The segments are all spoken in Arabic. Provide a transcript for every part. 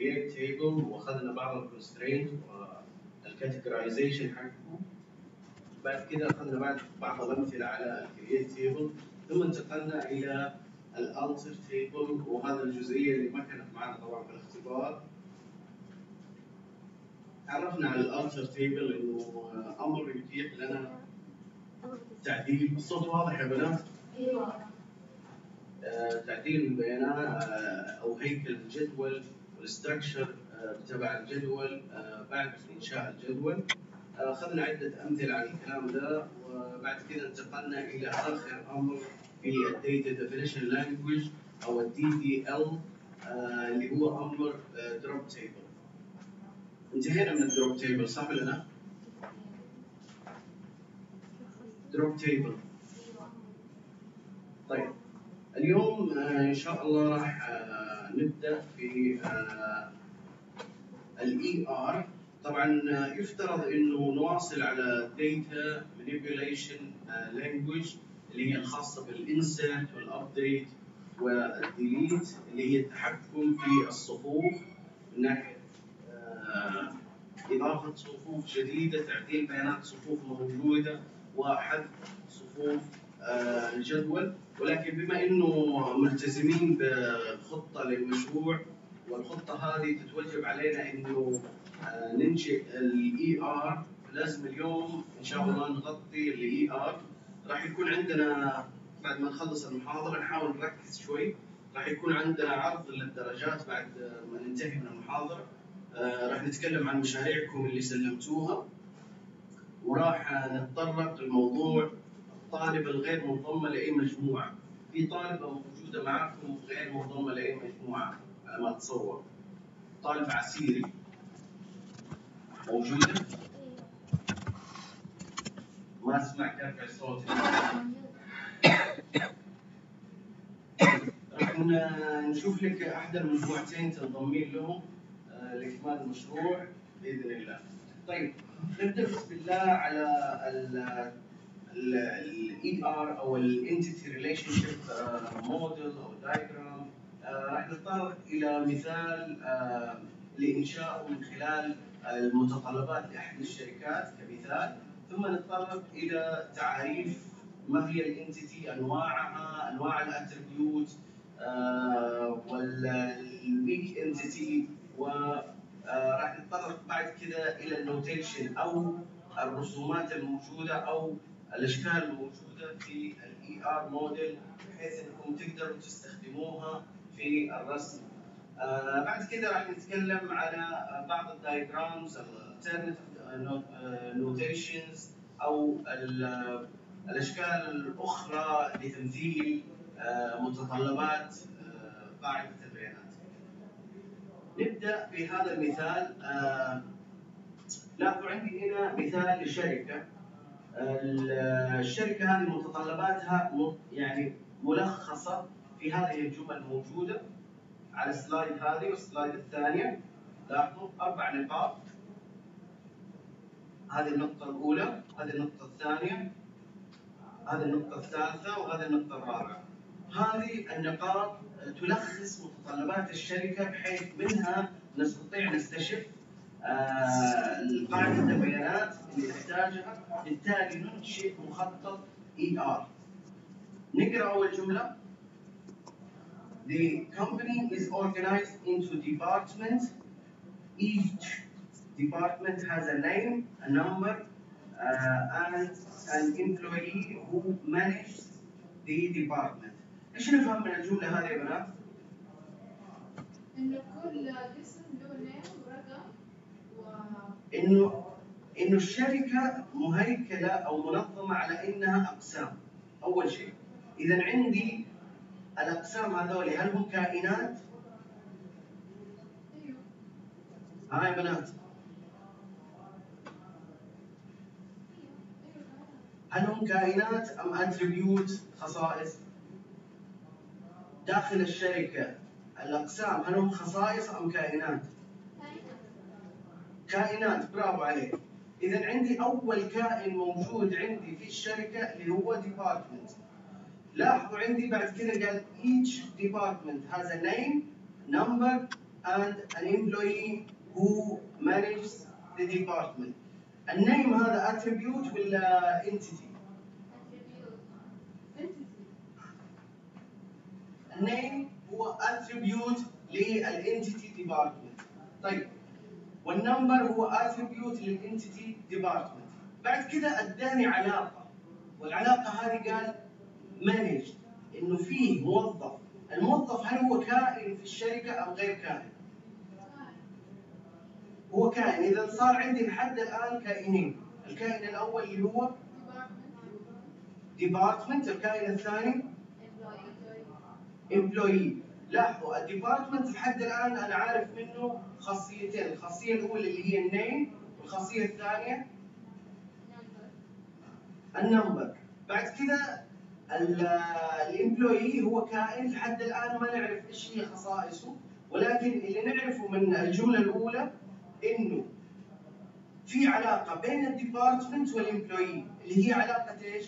الكرييت تيبل واخذنا بعض الكونسترينت والكاتيجورايزيشن حقه. بعد كده اخذنا بعض الامثله على الكرييت تيبل، ثم انتقلنا الى الالتر تيبل، وهذا الجزئيه اللي ما كانت معنا طبعا في الاختبار. تعرفنا على الالتر تيبل انه امر يتيح لنا تعديل. الصوت واضح يا بنات؟ ايوه. تعديل البيانات او هيكل الجدول والستراكشر تبع الجدول بعد انشاء الجدول. اخذنا عده امثله على الكلام ده، وبعد كده انتقلنا الى اخر امر في الداتا ديفينيشن لانجويج او الدي دي ال اللي هو امر دروب تيبل. انتهينا من الدروب تيبل صح ولا لا؟ دروب تيبل. طيب اليوم ان شاء الله راح نبدا في الاي ار. طبعا يفترض انه نواصل على داتا مانيبيوليشن لانجويج اللي هي الخاصه بالانسرت والابديت والديليت، اللي هي التحكم في الصفوف من ناحيه اضافه صفوف جديده، تعديل بيانات صفوف موجوده، وحذف صفوف الجدول. ولكن بما انه ملتزمين بخطه للمشروع، والخطه هذه تتوجب علينا انه ننشئ الاي ار، لازم اليوم ان شاء الله نغطي الاي ار. راح يكون عندنا بعد ما نخلص المحاضره نحاول نركز شوي، راح يكون عندنا عرض للدرجات بعد ما ننتهي من المحاضره. راح نتكلم عن مشاريعكم اللي سلمتوها، وراح نتطرق لموضوع الطالبه الغير منضمه لاي مجموعه. في طالبه موجوده معكم غير منضمه لاي مجموعه على ما اتصور، طالبه عسيري موجوده؟ ما اسمع ترفع صوتك. راح نشوف لك احد المجموعتين تنضمين لهم لاكمال المشروع باذن الله. طيب نبدا بسم الله على الاي ار او الانتيتي ريليشن شيب موديل او دايجرام. راح نتطرق الى مثال لانشائه من خلال المتطلبات لاحد الشركات كمثال، ثم نتطرق الى تعريف ما هي الانتيتي، انواعها، انواع الاتريبيوت والويك انتيتي، وراح نتطرق بعد كده الى النوتيشن او الرسومات الموجوده او الاشكال الموجوده في الاي ار موديل، بحيث انكم تقدروا تستخدموها في الرسم. بعد كده راح نتكلم على بعض الدايجرامز، نوتيشنز او الاشكال الاخرى لتمثيل متطلبات قاعده البيانات. نبدا بهذا المثال. لاحظوا عندي هنا مثال لشركه. الشركه هذه متطلباتها يعني ملخصه في هذه الجمل الموجوده على السلايد هذه والسلايد الثانيه. لاحظوا 4 نقاط، هذه النقطه الاولى، هذه النقطه الثانيه، هذه النقطه الثالثه، وهذه النقطه الرابعه. هذه النقاط تلخص متطلبات الشركه، بحيث منها نستطيع نستشف قاعدة البيانات اللي نحتاجها، بالتالي ننشئ مخطط ER. نقرأ أول جملة. The company is organized into departments. Each department has a name, a number, and an employee who manages the department. إيش نفهم من الجملة هذه يا بنات؟ إن كل اسم له نيم ورقم إنه الشركة مهيكلة أو منظمة على إنها أقسام. أول شيء، إذا عندي الأقسام هذول هل هم كائنات؟ أيوه. ها يا بنات؟ هل هم كائنات أم أتريبيوت، خصائص؟ داخل الشركة الأقسام هل هم خصائص أم كائنات؟ كائنات، برافو عليك. إذا عندي أول كائن موجود عندي في الشركة اللي هو department. لاحظوا عندي بعد كده قال each department has a name, number and an employee who manages the department. النيم هذا attribute ولا entity؟ النيم هو attribute للentity department. طيب والنمبر هو attribute للentity department. بعد كده اداني علاقه، والعلاقه هذه قال manage، انه فيه موظف. الموظف هل هو كائن في الشركه او غير كائن؟ هو كائن. اذا صار عندي لحد الان كائنين، الكائن الاول اللي هو department، الكائن الثاني employee. لاحظوا الديبارتمنت لحد الان انا عارف منه خاصيتين، الخاصيه الاولى اللي هي النيم، والخاصيه الثانيه النمبر. بعد كده الامبلويي هو كائن لحد الان ما نعرف ايش هي خصائصه، ولكن اللي نعرفه من الجمله الاولى انه في علاقه بين الديبارتمنت والامبلويي اللي هي علاقه ايش؟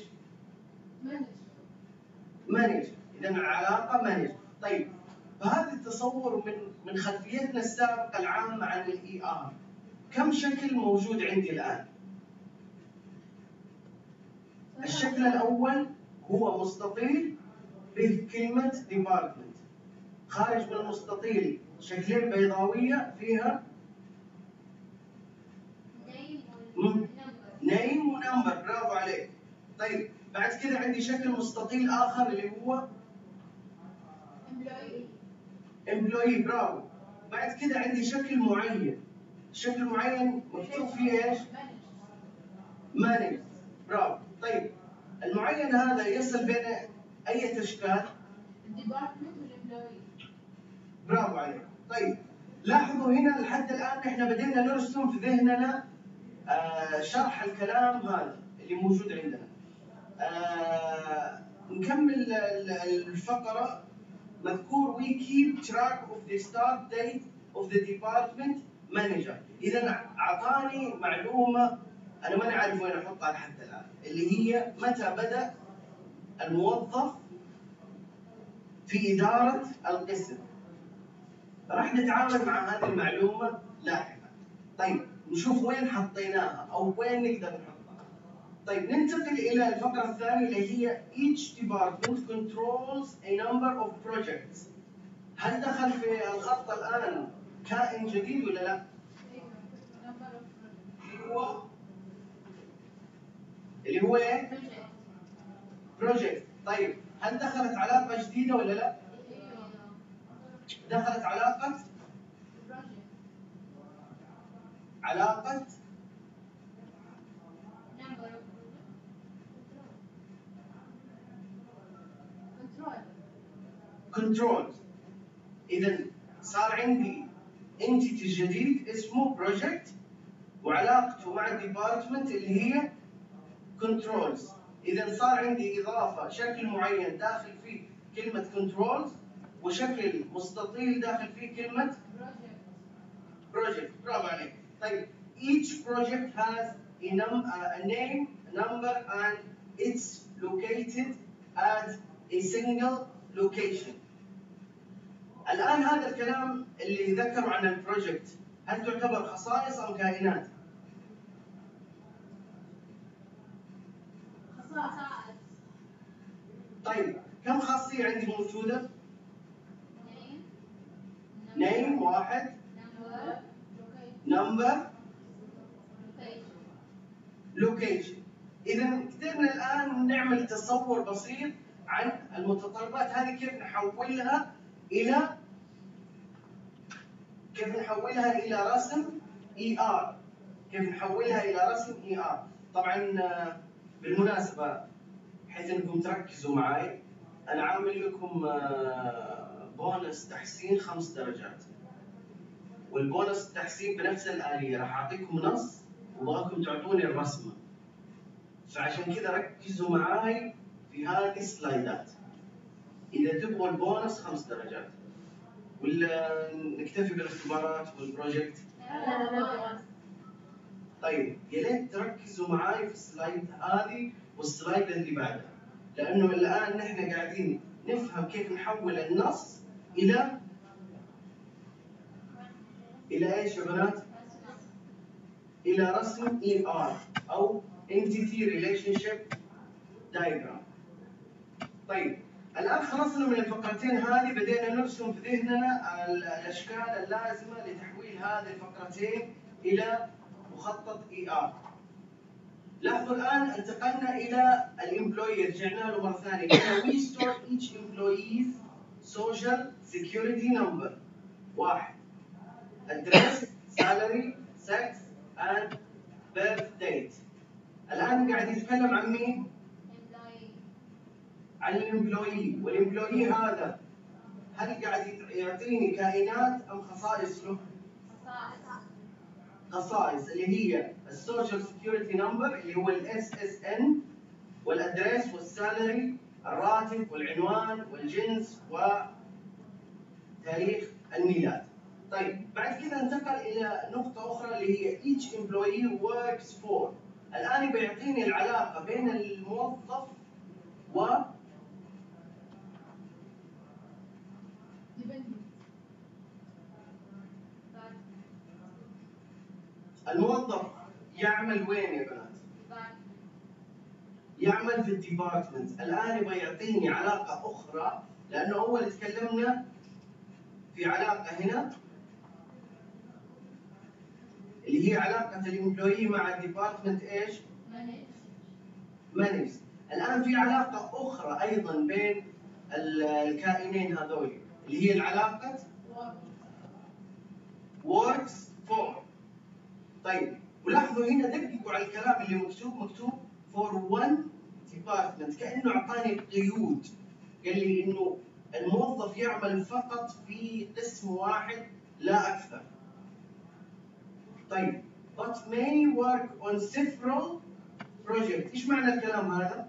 مانج. اذا العلاقه مانج. طيب فهذا التصور من خلفيتنا السابقه العامه عن الاي ار، كم شكل موجود عندي الان؟ الشكل الاول هو مستطيل به كلمه ديبارتمنت، خارج من المستطيل شكلين بيضاويه فيها نيم ونمبر. برافو عليك. طيب بعد كده عندي شكل مستطيل اخر اللي هو امبلوي. برافو. بعد كده عندي شكل معين، شكل معين مكتوب فيه ايش؟ مانج. برافو. طيب المعين هذا يصل بين اي اشكال؟ الديبارتمنت والامبلوي. برافو عليك. طيب لاحظوا هنا لحد الان احنا بدينا نرسم في ذهننا شرح الكلام هذا اللي موجود عندنا. نكمل الفقره. مذكور we keep track of the start date of the department manager. إذا أعطاني معلومة أنا ماني عارف وين أحطها لحد الآن، اللي هي متى بدأ الموظف في إدارة القسم. راح نتعامل مع هذه المعلومة لاحقا. طيب نشوف وين حطيناها أو وين نقدر نحطها. طيب ننتقل إلى الفقرة الثانية اللي هي each department controls a number of projects. هل دخل في الخط الآن كائن جديد ولا لا؟ اللي هو ايه؟ بروجكت. طيب هل دخلت علاقة جديدة ولا لا؟ دخلت علاقة كنترول. إذا صار عندي انتيتي جديد اسمه بروجكت، وعلاقته مع الديبارتمنت اللي هي كنترولز. إذا صار عندي إضافة شكل معين داخل فيه كلمة كنترولز، وشكل مستطيل داخل فيه كلمة بروجكت. برافو عليك. طيب each project has a name, number and it's located at a single location. الآن هذا الكلام اللي ذكروا عن البروجكت هل تعتبر خصائص أم كائنات؟ خصائص. طيب كم خاصية عندي موجودة؟ نيم واحد، نمبر، لوكيشن. إذا قدرنا الآن نعمل تصور بسيط عن المتطلبات هذه، كيف نحولها إلى رسم ER. كيف نحولها إلى رسم ER. طبعا بالمناسبة بحيث انكم تركزوا معي، انا عامل لكم بونص تحسين 5 درجات، والبونص التحسين بنفس الآلية. راح اعطيكم نص وابغاكم تعطوني الرسمة، فعشان كذا ركزوا معي في هذه السلايدات اذا تبغوا البونص 5 درجات. ولا نكتفي بالاختبارات والبروجكت؟ طيب يا ليت تركزوا معي في السلايد هذه والسلايد اللي بعدها، لانه الان نحن قاعدين نفهم كيف نحول النص الى الى ايش يا بنات؟ الى رسم ER او Entity Relationship Diagram. طيب الان خلصنا من الفقرتين هذه، بدينا نرسم في ذهننا الاشكال اللازمه لتحويل هذه الفقرتين الى مخطط ER. لاحظوا الان انتقلنا الى الامبلوي، رجعنا له مره ثانيه. We store each employee's social security number. 1 address, salary, sex and birth date. الان قاعد يتكلم عن مين؟ عن الامبلوي. والامبلوي هذا هل قاعد يعطيني كائنات ام خصائص له؟ خصائص اللي هي السوشيال سكيورتي نمبر اللي هو الاس اس ان، والادريس والسالري، الراتب والعنوان والجنس وتاريخ الميلاد. طيب بعد كذا انتقل الى نقطة أخرى اللي هي each employee works for. الآن بيعطيني العلاقة بين الموظف و الموظف يعمل وين يا بنات؟ يعمل في الديبارتمنت. الآن يبغى يعطيني علاقة أخرى، لأنه أول تكلمنا في علاقة هنا اللي هي علاقة الإمبلوي مع الديبارتمنت إيش؟ مانج. الآن في علاقة أخرى أيضا بين الكائنين هذول اللي هي العلاقة works for. طيب ولاحظوا هنا دققوا على الكلام اللي مكتوب for one department، كأنه أعطاني قيود. قال لي إنه الموظف يعمل فقط في قسم واحد لا أكثر. طيب but may work on several projects. إيش معنى الكلام هذا؟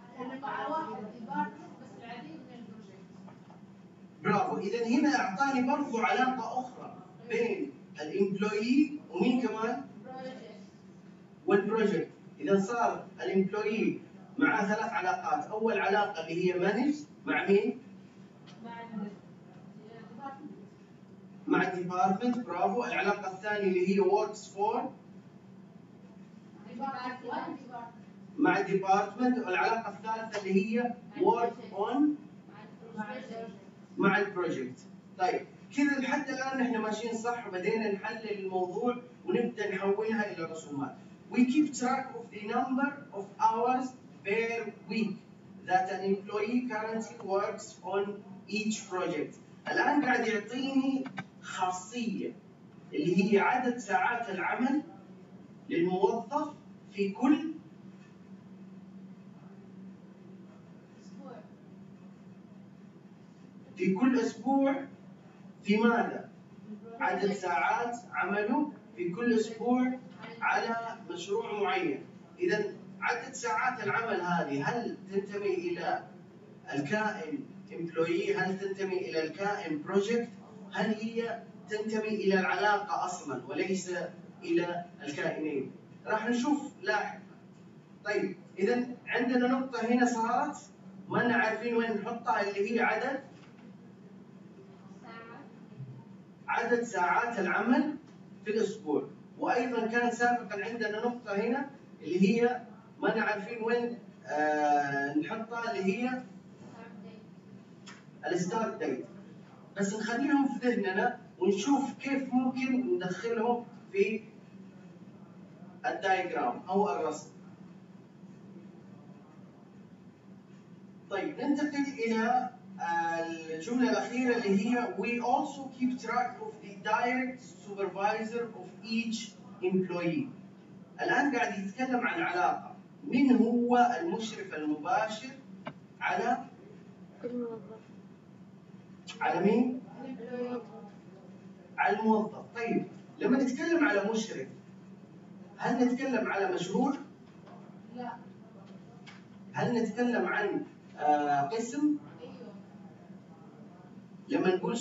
برافو. إذا هنا أعطاني برضو علاقة أخرى بين الإمبلوي ومين كمان؟ والبروجكت. إذا صار الإمبلوي معاه 3 علاقات. أول علاقة اللي هي مانج مع مين؟ مع الديبارتمنت. برافو. العلاقة الثانية اللي هي works for مع الديبارتمنت. والعلاقة الثالثة اللي هي work on مع البروجكت. طيب كذا لحد الآن احنا ماشيين صح، وبدينا نحلل الموضوع ونبدأ نحولها إلى رسومات. We keep track of the number of hours per week that an employee currently works on each project. الآن قاعد يعطيني خاصية اللي هي عدد ساعات العمل للموظف في كل أسبوع. في ماذا؟ عدد ساعات عمله في كل أسبوع على مشروع معين. إذا عدد ساعات العمل هذه هل تنتمي إلى الكائن employee؟ هل تنتمي إلى الكائن project؟ هل هي تنتمي إلى العلاقة أصلا وليس إلى الكائنين؟ راح نشوف لاحقا. طيب إذا عندنا نقطة هنا صارت ما لنا عارفين وين نحطها، اللي هي عدد ساعات العمل في الأسبوع. وأيضا كان سابقا عندنا نقطة هنا اللي هي ما لنا عارفين وين نحطها، اللي هي الستارت ديت. بس نخليهم في ذهننا ونشوف كيف ممكن ندخلهم في الدايجرام أو الرسم. طيب ننتقل إلى الجملة الأخيرة اللي هي We also keep track of the direct supervisor of each employee. الآن قاعد يتكلم عن العلاقة. من هو المشرف المباشر على الموظف؟ على مين؟ على الموظف. طيب لما نتكلم على مشرف هل نتكلم على مشروع؟ لا. هل نتكلم عن قسم؟ ايوه. لما نقول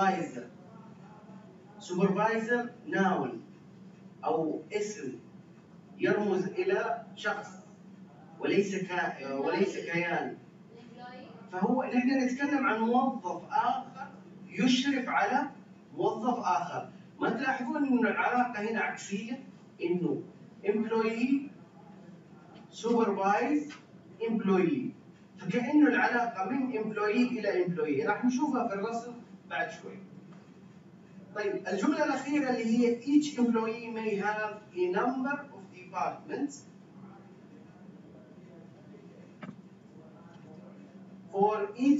سوبرفايزر ناون أو اسم يرمز إلى شخص وليس كيان. فهو نحن نتكلم عن موظف آخر يشرف على موظف آخر. ما تلاحظون إنه العلاقة هنا عكسية؟ إنه employee supervise employee، فكأنه العلاقة من employee إلى employee، راح نشوفها في الرسم بعد شوي. طيب الجملة الأخيرة اللي هي each employee may have a number of departments for each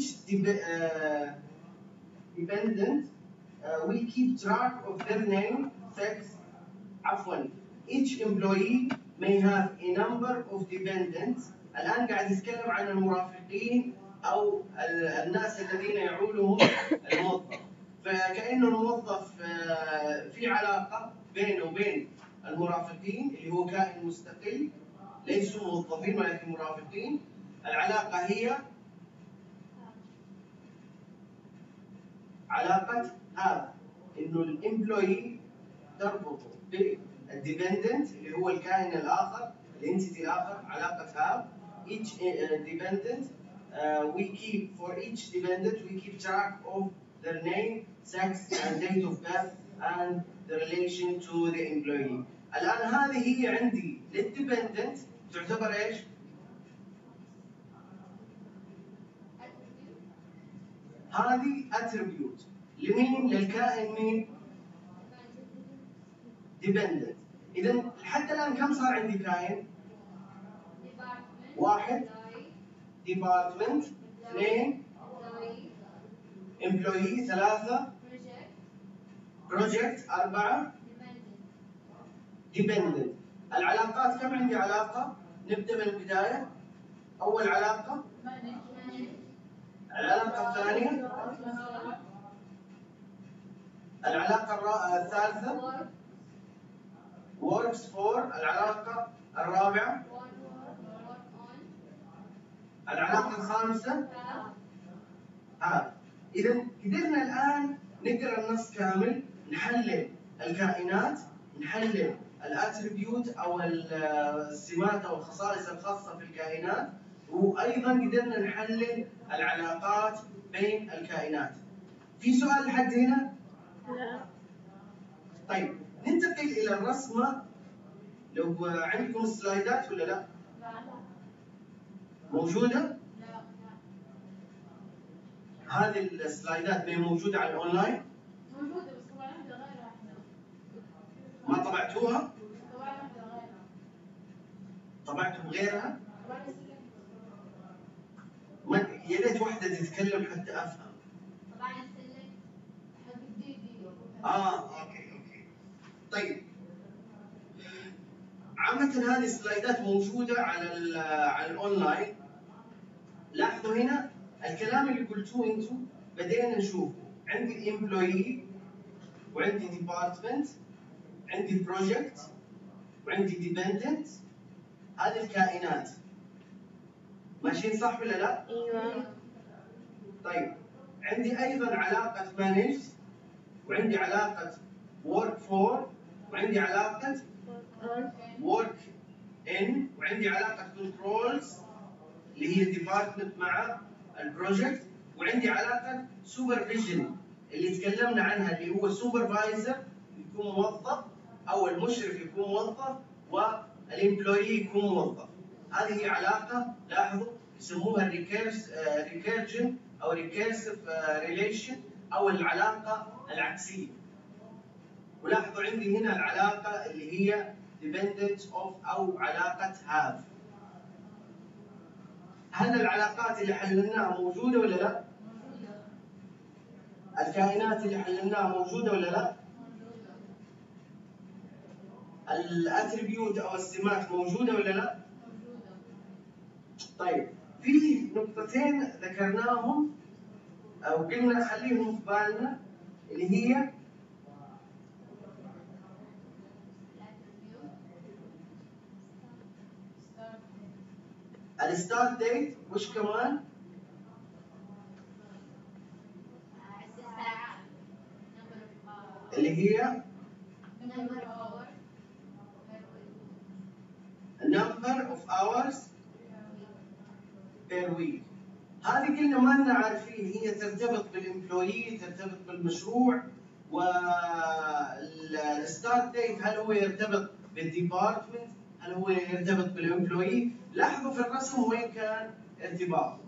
dependent we keep track of their name, sex. عفوا each employee may have a number of dependents. الآن قاعد يتكلم عن المرافقين أو الناس الذين يعولهم الموظف، فكأنه الموظف في علاقة بينه وبين المرافقين اللي هو كائن مستقل، ليسوا موظفين ولكن مرافقين. العلاقة هي علاقة هذا، إنه الإمبلوي تربطه بالديبندنت اللي هو الكائن الآخر، الانتيتي الآخر، علاقة هذا. each dependent we keep for each dependent we keep track of their name, sex and date of birth and the relation to the employee. الآن هذه هي عندي للديبندنت تعتبر إيش؟ هذه attribute لمين؟ للكائن مين؟ dependent. إذا حتى الآن كم صار عندي كائن؟ واحد department، اثنين employee، ثلاثة project، أربعة dependent. العلاقات كم عندي علاقة؟ نبدأ من البداية. أول علاقة، العلاقة الثانية، العلاقة الثالثة works for، العلاقة الرابعة، العلاقة الخامسة هذا. إذا قدرنا الآن نقرأ النص كامل، نحلل الكائنات، نحلل الاتريبيوت أو السمات أو الخصائص الخاصة في الكائنات، وأيضا قدرنا نحلل العلاقات بين الكائنات. في سؤال لحد هنا؟ لا. طيب ننتقل إلى الرسمة. لو عندكم السلايدات ولا لا؟ موجودة؟ لا. هذه السلايدات ما هي موجودة على الأونلاين؟ موجودة بس طبعا واحدة غيرها. ما طبعتوها؟ طبعا واحدة غيرها. طبعتوا غيرها؟ يا ريت واحدة تتكلم حتى أفهم. طبعا السلك حق جديد. اوكي. طيب عامة هذه السلايدات موجودة على الأونلاين. لاحظوا هنا الكلام اللي قلتوه انتم بدينا نشوفه. عندي امبلويي وعندي ديبارتمنت، عندي بروجكت وعندي ديبندنت. هذه الكائنات ماشيين صح ولا لا؟ ايوه. طيب عندي ايضا علاقة مانج، وعندي علاقة work for، وعندي علاقة work in، وعندي علاقة controls اللي هي الديبارتمنت مع البروجكت، وعندي علاقة supervision اللي تكلمنا عنها اللي هو supervisor يكون موظف أو المشرف يكون موظف والإمبلويي يكون موظف. هذه هي علاقة، لاحظوا يسموها recursion أو recursive relation أو العلاقة العكسية. ولاحظوا عندي هنا العلاقة اللي هي dependent of أو علاقة have. هل العلاقات اللي حللناها موجودة ولا لا؟ موجودة. الكائنات اللي حللناها موجودة ولا لا؟ موجودة. الاتريبيوت أو السمات موجودة ولا لا؟ موجودة. طيب في نقطتين ذكرناهم أو قلنا خليهم في بالنا اللي هي الستارت ديت، وش كمان؟ اللي هي number of hours per week. هذه كلنا ما لنا عارفين، هي ترتبط بالإمبلويي، ترتبط بالمشروع، والمشروع ستيت هل هو يرتبط بالديبارتمنت؟ هل هو يرتبط بالامبلوي؟ لاحظوا في الرسم وين كان ارتباطه.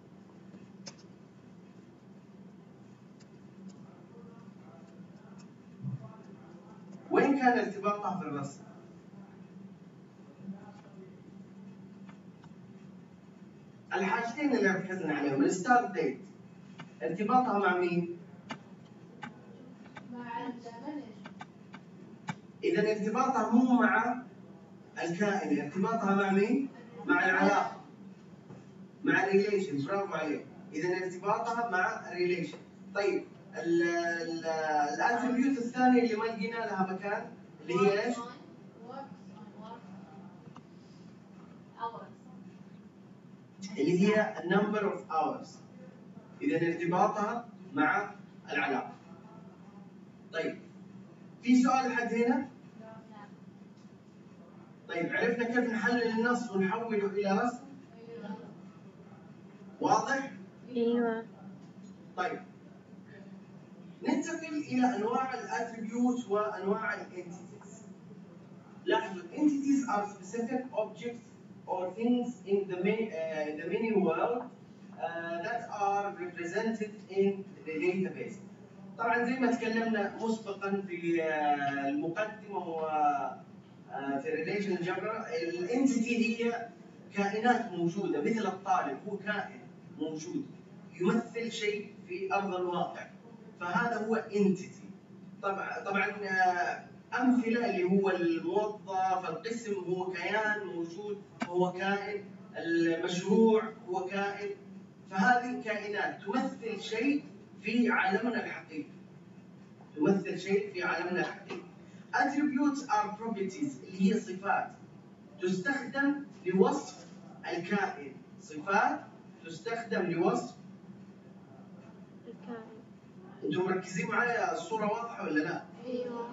وين كان ارتباطها في الرسم؟ الحاجتين اللي ركزنا عليهم، الستارت ديت ارتباطها مع مين؟ مع المانجر. إذا ارتباطها مو مع الكائن، ارتباطها مع مين؟ مع العلاقة، مع الريليشن. برافو عليك. إذا ارتباطها مع الريليشن. طيب الاتريبيوت الثانية اللي ما لقينا لها مكان اللي هي ايش؟ اللي هي number of hours. إذا ارتباطها مع العلاقة. طيب في سؤال لحد هنا؟ طيب عرفنا كيف نحلل النص ونحوله إلى رسم؟ واضح؟ ايوه. طيب ننتقل إلى أنواع الاتريبيوت وأنواع الانتيتيز. لاحظوا entities are specific objects or things in the many world that are represented in the database. طبعا زي ما تكلمنا مسبقا في المقدمة في الريليشن الجبر، الانتيتي هي كائنات موجودة مثل الطالب، هو كائن موجود يمثل شيء في أرض الواقع، فهذا هو entity. طبعا أمثلة اللي هو الموظف، القسم هو كيان موجود، هو كائن، المشروع هو كائن، فهذه كائنات تمثل شيء في عالمنا الحقيقي. تمثل شيء في عالمنا الحقيقي. Attributes are properties اللي هي صفات تستخدم لوصف الكائن. صفات تستخدم لوصف الكائن. انتم مركزين معايا؟ الصورة واضحة ولا لا؟ ايوه.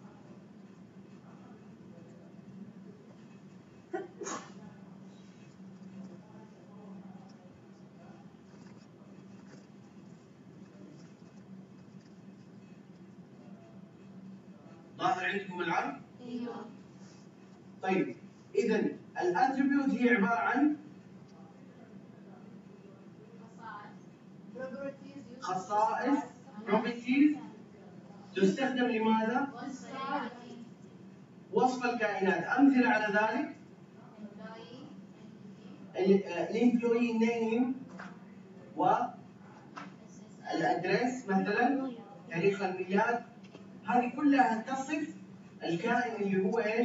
ظاهر عندكم العرض؟ ايوه. طيب إذا الاتريبيوت هي عبارة عن خصائص properties تستخدم لماذا؟ وصف الكائنات. أمثلة على ذلك الامبلوي نيم والادريس مثلا، تاريخ الميلاد، هذه كلها تصف الكائن اللي هو ايش؟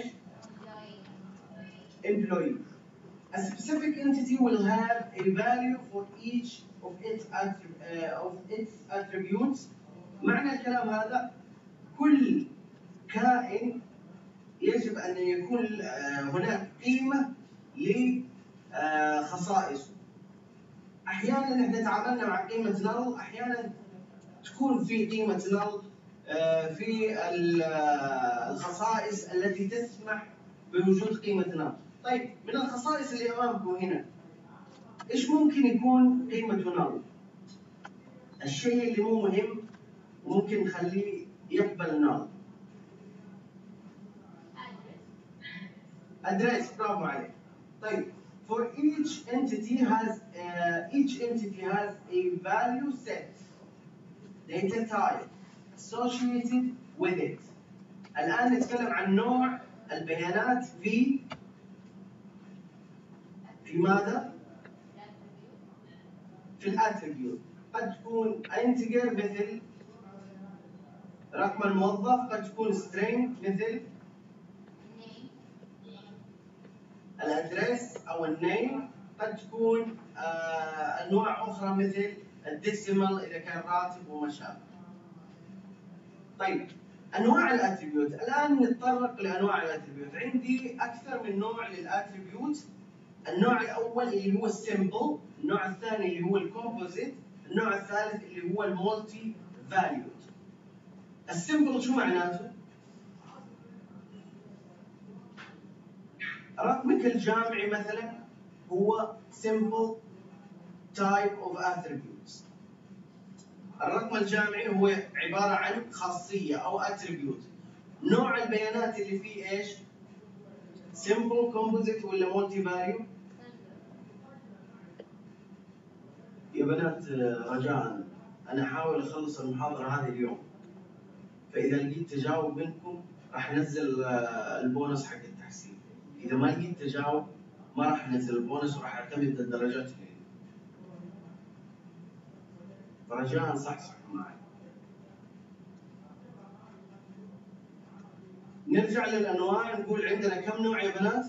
employee. A specific entity will have a value for each of its attributes. معنى الكلام هذا كل كائن يجب أن يكون هناك قيمة لخصائصه. أحيانا احنا تعاملنا مع قيمة null، أحيانا تكون في قيمة null في الخصائص التي تسمح بوجود قيمة null. طيب من الخصائص اللي أمامكم هنا إيش ممكن يكون قيمة null؟ الشيء اللي مو مهم ممكن نخليه يقبل null. address. برافو عليك. طيب for each entity has a value set data type associated with it. الآن نتكلم عن نوع البيانات في ماذا؟ في الاتريبيوت. قد تكون integer مثل رقم الموظف، قد تكون string مثل الادريس او النيم، قد تكون انواع اخرى مثل الديسيمال اذا كان راتب وما شابه. طيب انواع الاتريبيوت، الان نتطرق لانواع الاتريبيوت. عندي اكثر من نوع للاتريبيوت. النوع الاول اللي هو السمبل، النوع الثاني اللي هو الكومبوزيت، النوع الثالث اللي هو المولتي فاليود. السمبل شو معناته؟ رقمك الجامعي مثلا هو simple type of attributes. الرقم الجامعي هو عبارة عن خاصية أو attribute. نوع البيانات اللي فيه ايش؟ simple composite ولا multi value؟ يا بنات رجاء انا احاول اخلص المحاضره هذه اليوم، فاذا لقيت تجاوب منكم راح انزل البونص حق التحسين، اذا ما لقيت تجاوب ما راح انزل البونص وراح اعتمد الدرجات اللي فرجاء صحصحوا معي. نرجع للانواع، نقول عندنا كم نوع يا بنات؟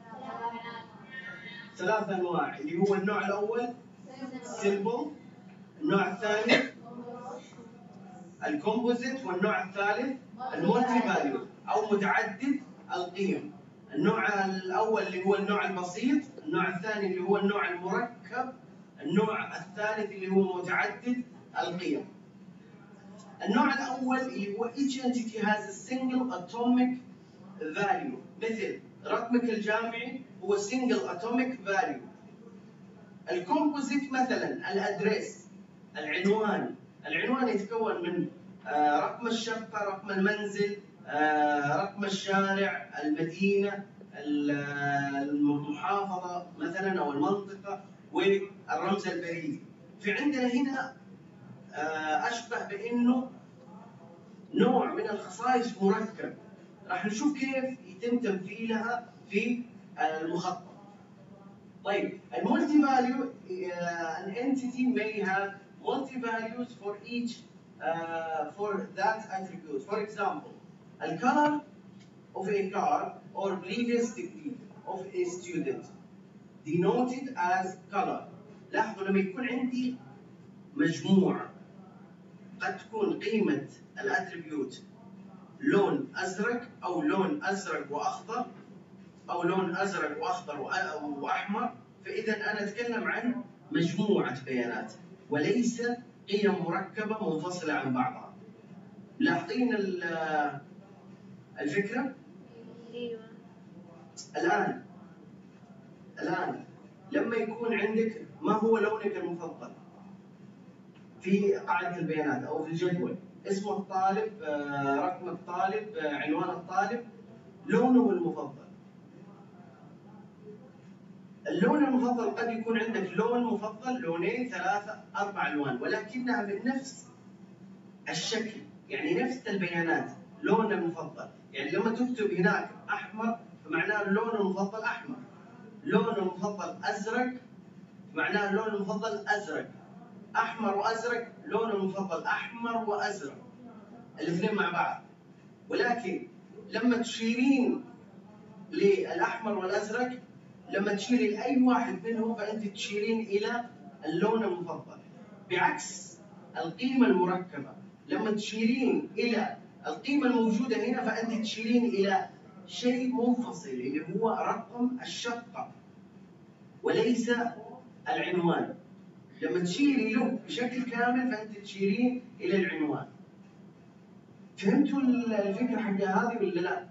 3 انواع، اللي هو النوع الاول simple، النوع الثاني الكومبوزيت، والنوع الثالث المولتي فاليو او متعدد القيم. النوع الاول اللي هو النوع البسيط، النوع الثاني اللي هو النوع المركب، النوع الثالث اللي هو متعدد القيم. النوع الاول اللي هو each entity has a single atomic value، مثل رقمك الجامعي هو single atomic value. الكومبوزيت مثلا الادريس، العنوان يتكون من رقم الشقة، رقم المنزل، رقم الشارع، المدينة، المحافظة مثلا أو المنطقة، والرمز البريدي. في عندنا هنا أشبه بأنه نوع من الخصائص مركب، راح نشوف كيف يتم تمثيلها في المخطط. طيب المولتي فاليو an entity may have multi values for each for that attribute. For example, the color of a car or previous degree of a student denoted as color. لاحظوا لما يكون عندي مجموعة قد تكون قيمة الاتريبيوت لون أزرق أو لون أزرق وأخضر أو لون أزرق وأخضر وأحمر، فإذا أنا أتكلم عن مجموعة بيانات وليس قيم مركبة منفصلة عن بعضها. لاحظين الفكرة؟ ايوه. الآن لما يكون عندك ما هو لونك المفضل في قاعدة البيانات أو في الجدول، اسم الطالب، رقم الطالب، عنوان الطالب، لونه المفضل. اللون المفضل قد يكون عندك لون مفضل، لونين، 3، 4 ألوان، ولكنها من نفس الشكل، يعني نفس البيانات. لون المفضل يعني لما تكتب هناك أحمر فمعناه اللون المفضل أحمر، لون المفضل أزرق معناه اللون المفضل أزرق، أحمر وأزرق لون المفضل أحمر وأزرق، الاثنين مع بعض. ولكن لما تشيرين للأحمر والأزرق، لما تشيرين لأي واحد منهم فأنت تشيرين إلى اللون المفضل، بعكس القيمة المركبة لما تشيرين إلى القيمة الموجودة هنا فأنت تشيرين إلى شيء منفصل اللي هو رقم الشقة وليس العنوان. لما تشيري له بشكل كامل فأنت تشيرين إلى العنوان. فهمتوا الفكرة حق هذه ولا لا؟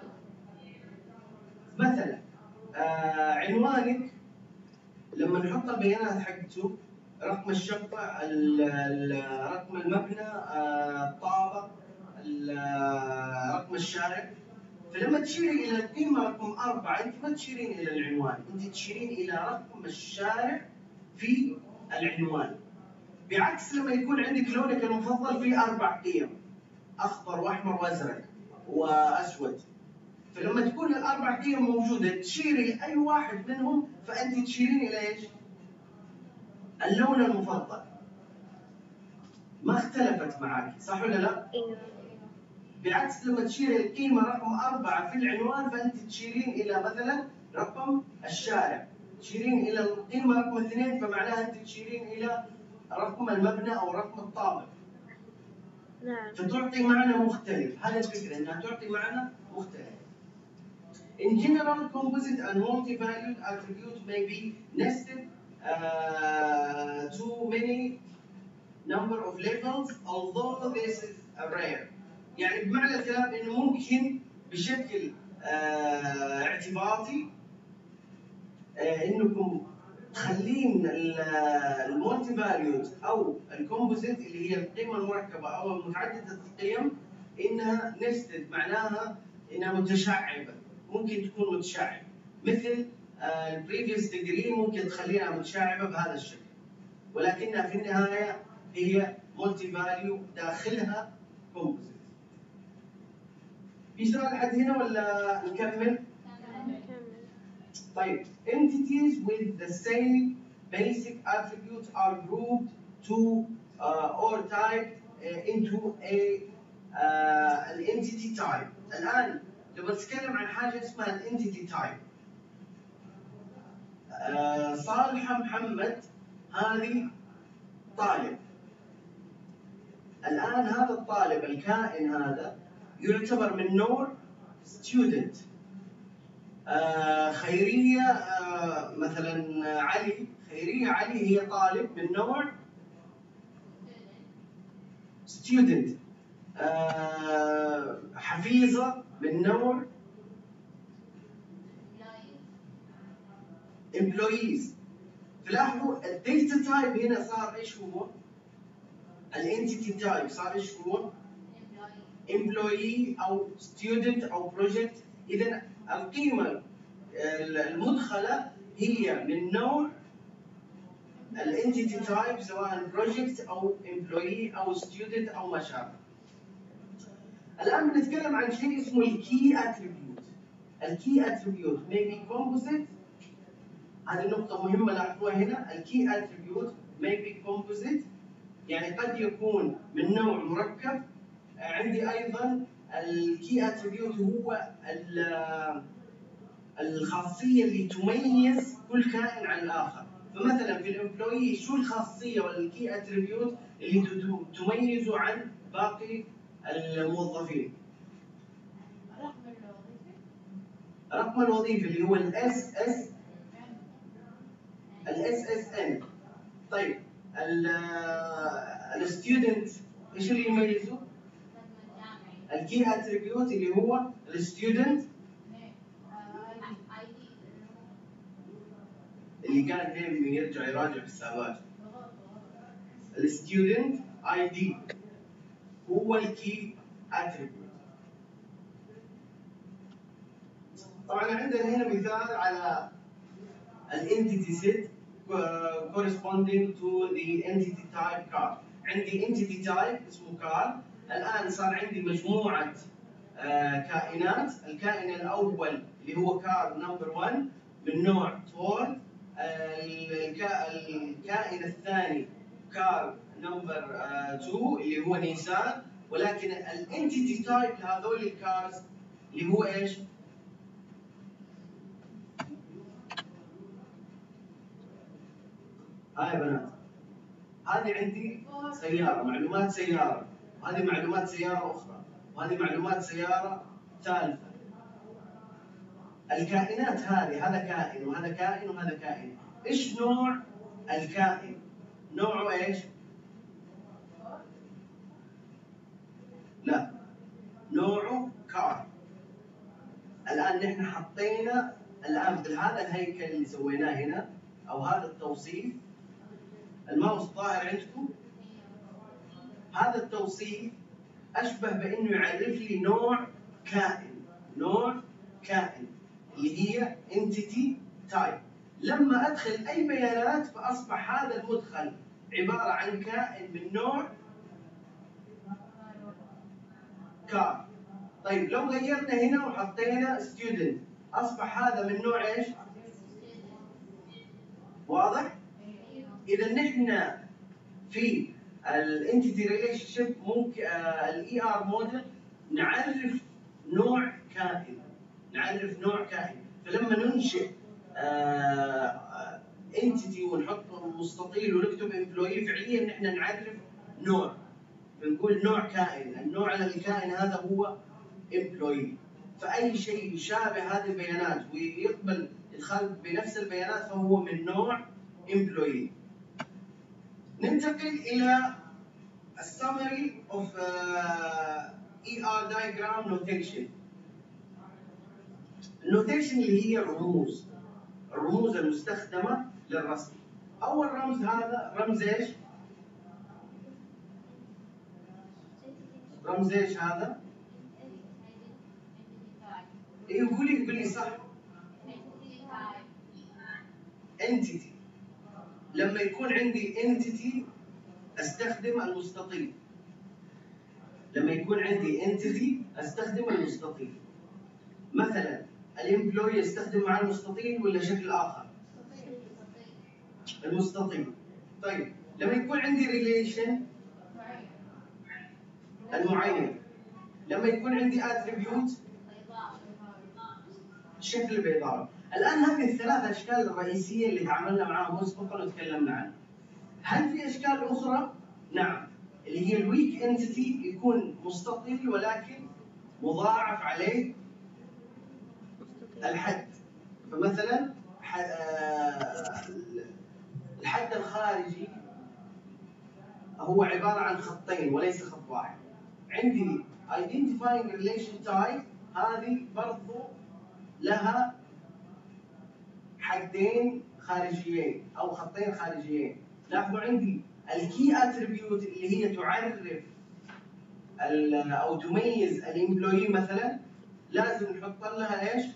مثلا عنوانك لما نحط البيانات حقته، رقم الشقة، رقم المبنى، الطابق، رقم الشارع، فلما تشيري إلى القيمة رقم 4 أنت ما تشيرين إلى العنوان، أنت تشيرين إلى رقم الشارع في العنوان. بعكس لما يكون عندك لونك المفضل فيه 4 قيم، أخضر وأحمر وأزرق وأسود، فلما تكون ال4 قيم موجودة تشيري لأي واحد منهم فأنت تشيرين إلى إيش؟ اللون المفضل. ما اختلفت معك صح ولا لا؟ ايوه. بعكس لما تشيري القيمة رقم 4 في العنوان فأنت تشيرين إلى مثلا رقم الشارع، تشيرين إلى القيمة رقم 2 فمعناها أنت تشيرين إلى رقم المبنى أو رقم الطابق. نعم. فتعطي معنى مختلف. هذا الفكرة أنها تعطي معنى مختلف. In general, composite and multi-valued attributes may be nested to many number of levels, although this is rare. يعني بمعنى الكلام إنه ممكن بشكل اعتباطي إنكم تخلين المولتي فاليود أو الكومبوزيت اللي هي القيمة المركبة أو متعددة القيم إنها nested معناها إنها متشعبة، ممكن تكون متشعبة مثل البريفيوس ديجري ممكن تخليها متشعبة بهذا الشكل، ولكنها في النهاية هي مولتي فاليو داخلها كومبوزيت. في سؤال لحد هنا ولا نكمل؟ كمل. طيب entities with the same basic attributes are grouped to or typed into an entity type. الآن لو نتكلم عن حاجة اسمها الانتيتي تايب. صالحة محمد هذه طالب. الآن هذا الطالب الكائن هذا يعتبر من نوع student. خيرية مثلا علي، خيرية علي هي طالب من نوع student. حفيظة من نوع employees. تلاحظوا الديتا تايب هنا صار ايش هو؟ الانتيتي تايب صار ايش هو؟ employee او student او project. اذا القيمة المدخلة هي من نوع الانتيتي تايب سواء بروجكت او امبلوي او ستودنت او ما شابه. الان بنتكلم عن شيء اسمه الكي اتريبيوت. الكي اتريبيوت may be composite. هذه النقطة مهمة لاحظوها هنا. الكي اتريبيوت may be composite يعني قد يكون من نوع مركب. عندي ايضا الكي اتريبيوت هو الخاصية اللي تميز كل كائن عن الآخر. فمثلا في الامبلوي شو الخاصية ولا الكي اتريبيوت اللي تميزه عن باقي الموظفين؟ رقم الوظيفي اللي هو الاس اس ان. طيب الستودنت ايش اللي يميزه؟ الكي اتريبيوت اللي هو الستودنت اللي كان دائما يرجع يراجع حساباته. الستودنت اي دي هو الكي اتريبيوت. طبعا عندنا هنا مثال على الانتيتي سيت corresponding to the entity type car. عندي entity type اسمه car. الان صار عندي مجموعه كائنات. الكائن الاول اللي هو كار نمبر 1 من نوع فورد. الكائن الثاني كار نمبر 2 اللي هو نيسان. ولكن الانتيتي تايب لهذول الكارز اللي هو ايش؟ هاي يا بنات، هذه عندي سيارة، معلومات سيارة، وهذه معلومات سيارة أخرى، وهذه معلومات سيارة ثالثة. الكائنات هذه هذا كائن وهذا كائن وهذا كائن. إيش نوع الكائن؟ نوعه إيش؟ لا، نوعه كار. الآن نحن حطينا الآن بهذا الهيكل اللي سويناه هنا أو هذا التوصيف. الماوس ظاهر عندكم؟ هذا التوصيف أشبه بأنه يعرف لي نوع كائن، نوع كائن اللي هي entity type. لما أدخل أي بيانات فأصبح هذا المدخل عبارة عن كائن من نوع كار. طيب لو غيرنا هنا وحطينا student أصبح هذا من نوع إيش؟ واضح؟ إذا نحن في الانتيتي ريليشن شيب ممكن الاي ار موديل نعرف نوع كائن، نعرف نوع كائن. فلما ننشئ انتيتي ونحط مستطيل ونكتب امبلوي فعليا نحن نعرف نوع. بنقول نوع كائن، النوع الكائن هذا هو امبلوي. فاي شيء يشابه هذه البيانات ويقبل يدخل بنفس البيانات فهو من نوع امبلوي. ننتقل إلى summary of ER diagram notation. النوتيشن اللي هي الرموز، الرموز المستخدمة للرسم. أول رمز هذا رمز إيش؟ رمز إيش هذا؟ ايوه قولي صح. entity. لما يكون عندي entity استخدم المستطيل. لما يكون عندي entity استخدم المستطيل. مثلا الامبلوي يستخدم مع المستطيل ولا شكل اخر؟ المستطيل. طيب لما يكون عندي ريليشن المعين، لما يكون عندي اتريبيوت شكل بيضاوي. الان هذه الثلاث اشكال الرئيسيه اللي تعاملنا معها مسبقا وتكلمنا عنها. هل في اشكال اخرى؟ نعم، اللي هي الويك انتيتي يكون مستطيل ولكن مضاعف عليه الحد. فمثلا الحد الخارجي هو عباره عن خطين وليس خط واحد. عندي identifying relation type، هذه برضو لها حدين خارجيين او خطين خارجيين. لاحظوا عندي الكي اتريبيوت اللي هي تعرف او تميز الامبلوي مثلا، لازم نحط لها ايش؟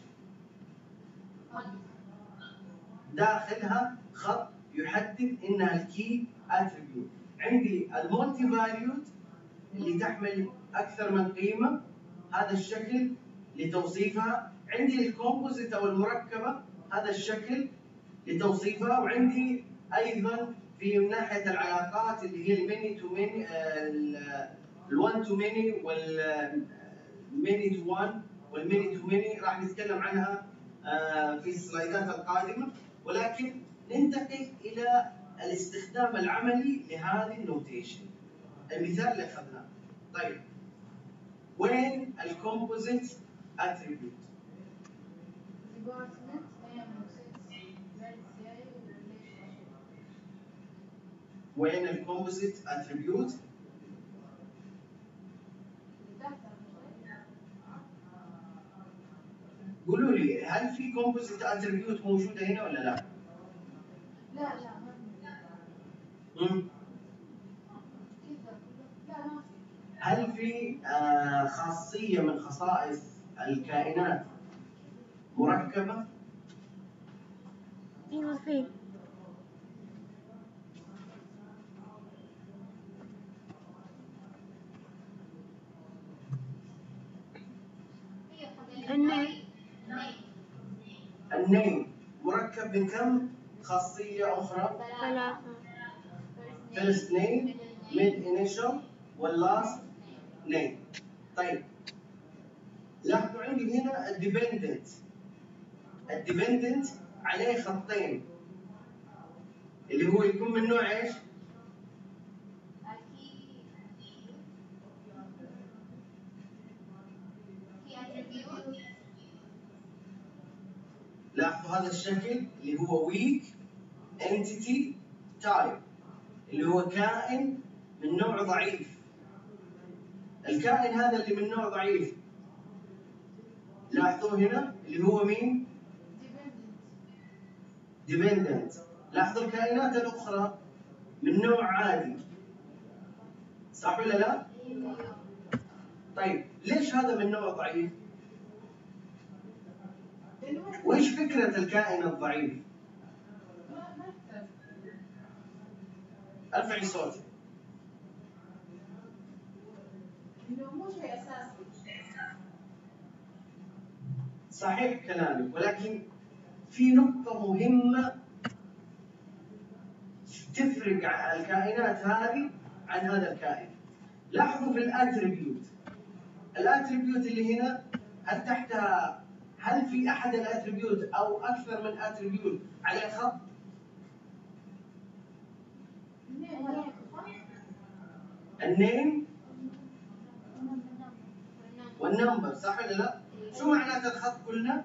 داخلها خط يحدد انها الكي اتريبيوت. عندي المولتي فاليوت اللي تحمل اكثر من قيمه، هذا الشكل لتوصيفها. عندي الكومبوزيت او المركبه، هذا الشكل لتوصيفها. وعندي ايضا في من ناحيه العلاقات اللي هي الميني تو ميني، الوان تو ميني والميني تو وان والميني تو ميني، راح نتكلم عنها في السلايدات القادمه. ولكن ننتقل الى الاستخدام العملي لهذه النوتيشن. المثال اللي اخذناه. طيب وين الكومبوزيت اتريبيوت؟ وين الكومبوزيت اتريبيوت؟ قولوا لي، هل في كومبوزيت اتريبيوت موجوده هنا ولا لا؟ لا هل في خاصيه من خصائص الكائنات مركبه؟ ايوه في. النيم مركب من كم خاصيه اخرى؟ ثلاثة. first name، mid initial، والlast name. طيب لاحظوا عندي هنا الديبندنت. الديبندنت عليه خطين اللي هو يكون من نوع ايش؟ لاحظوا هذا الشكل اللي هو weak entity type، اللي هو كائن من نوع ضعيف. الكائن هذا اللي من نوع ضعيف لاحظوا هنا اللي هو مين؟ dependent. لاحظوا الكائنات الأخرى من نوع عادي، صح ولا لا؟ طيب ليش هذا من نوع ضعيف؟ وإيش فكرة الكائن الضعيف؟ ارفعي صوتك. مو شيء اساسي. صحيح كلامك، ولكن في نقطة مهمة تفرق الكائنات هذه عن هذا الكائن. لاحظوا في الاتريبيوت. الاتريبيوت اللي هنا هل تحتها، هل في احد الاتريبيوت او اكثر من اتريبيوت عليه خط؟ النيم والنمبر، صح ولا لا؟ شو معنات الخط قلنا؟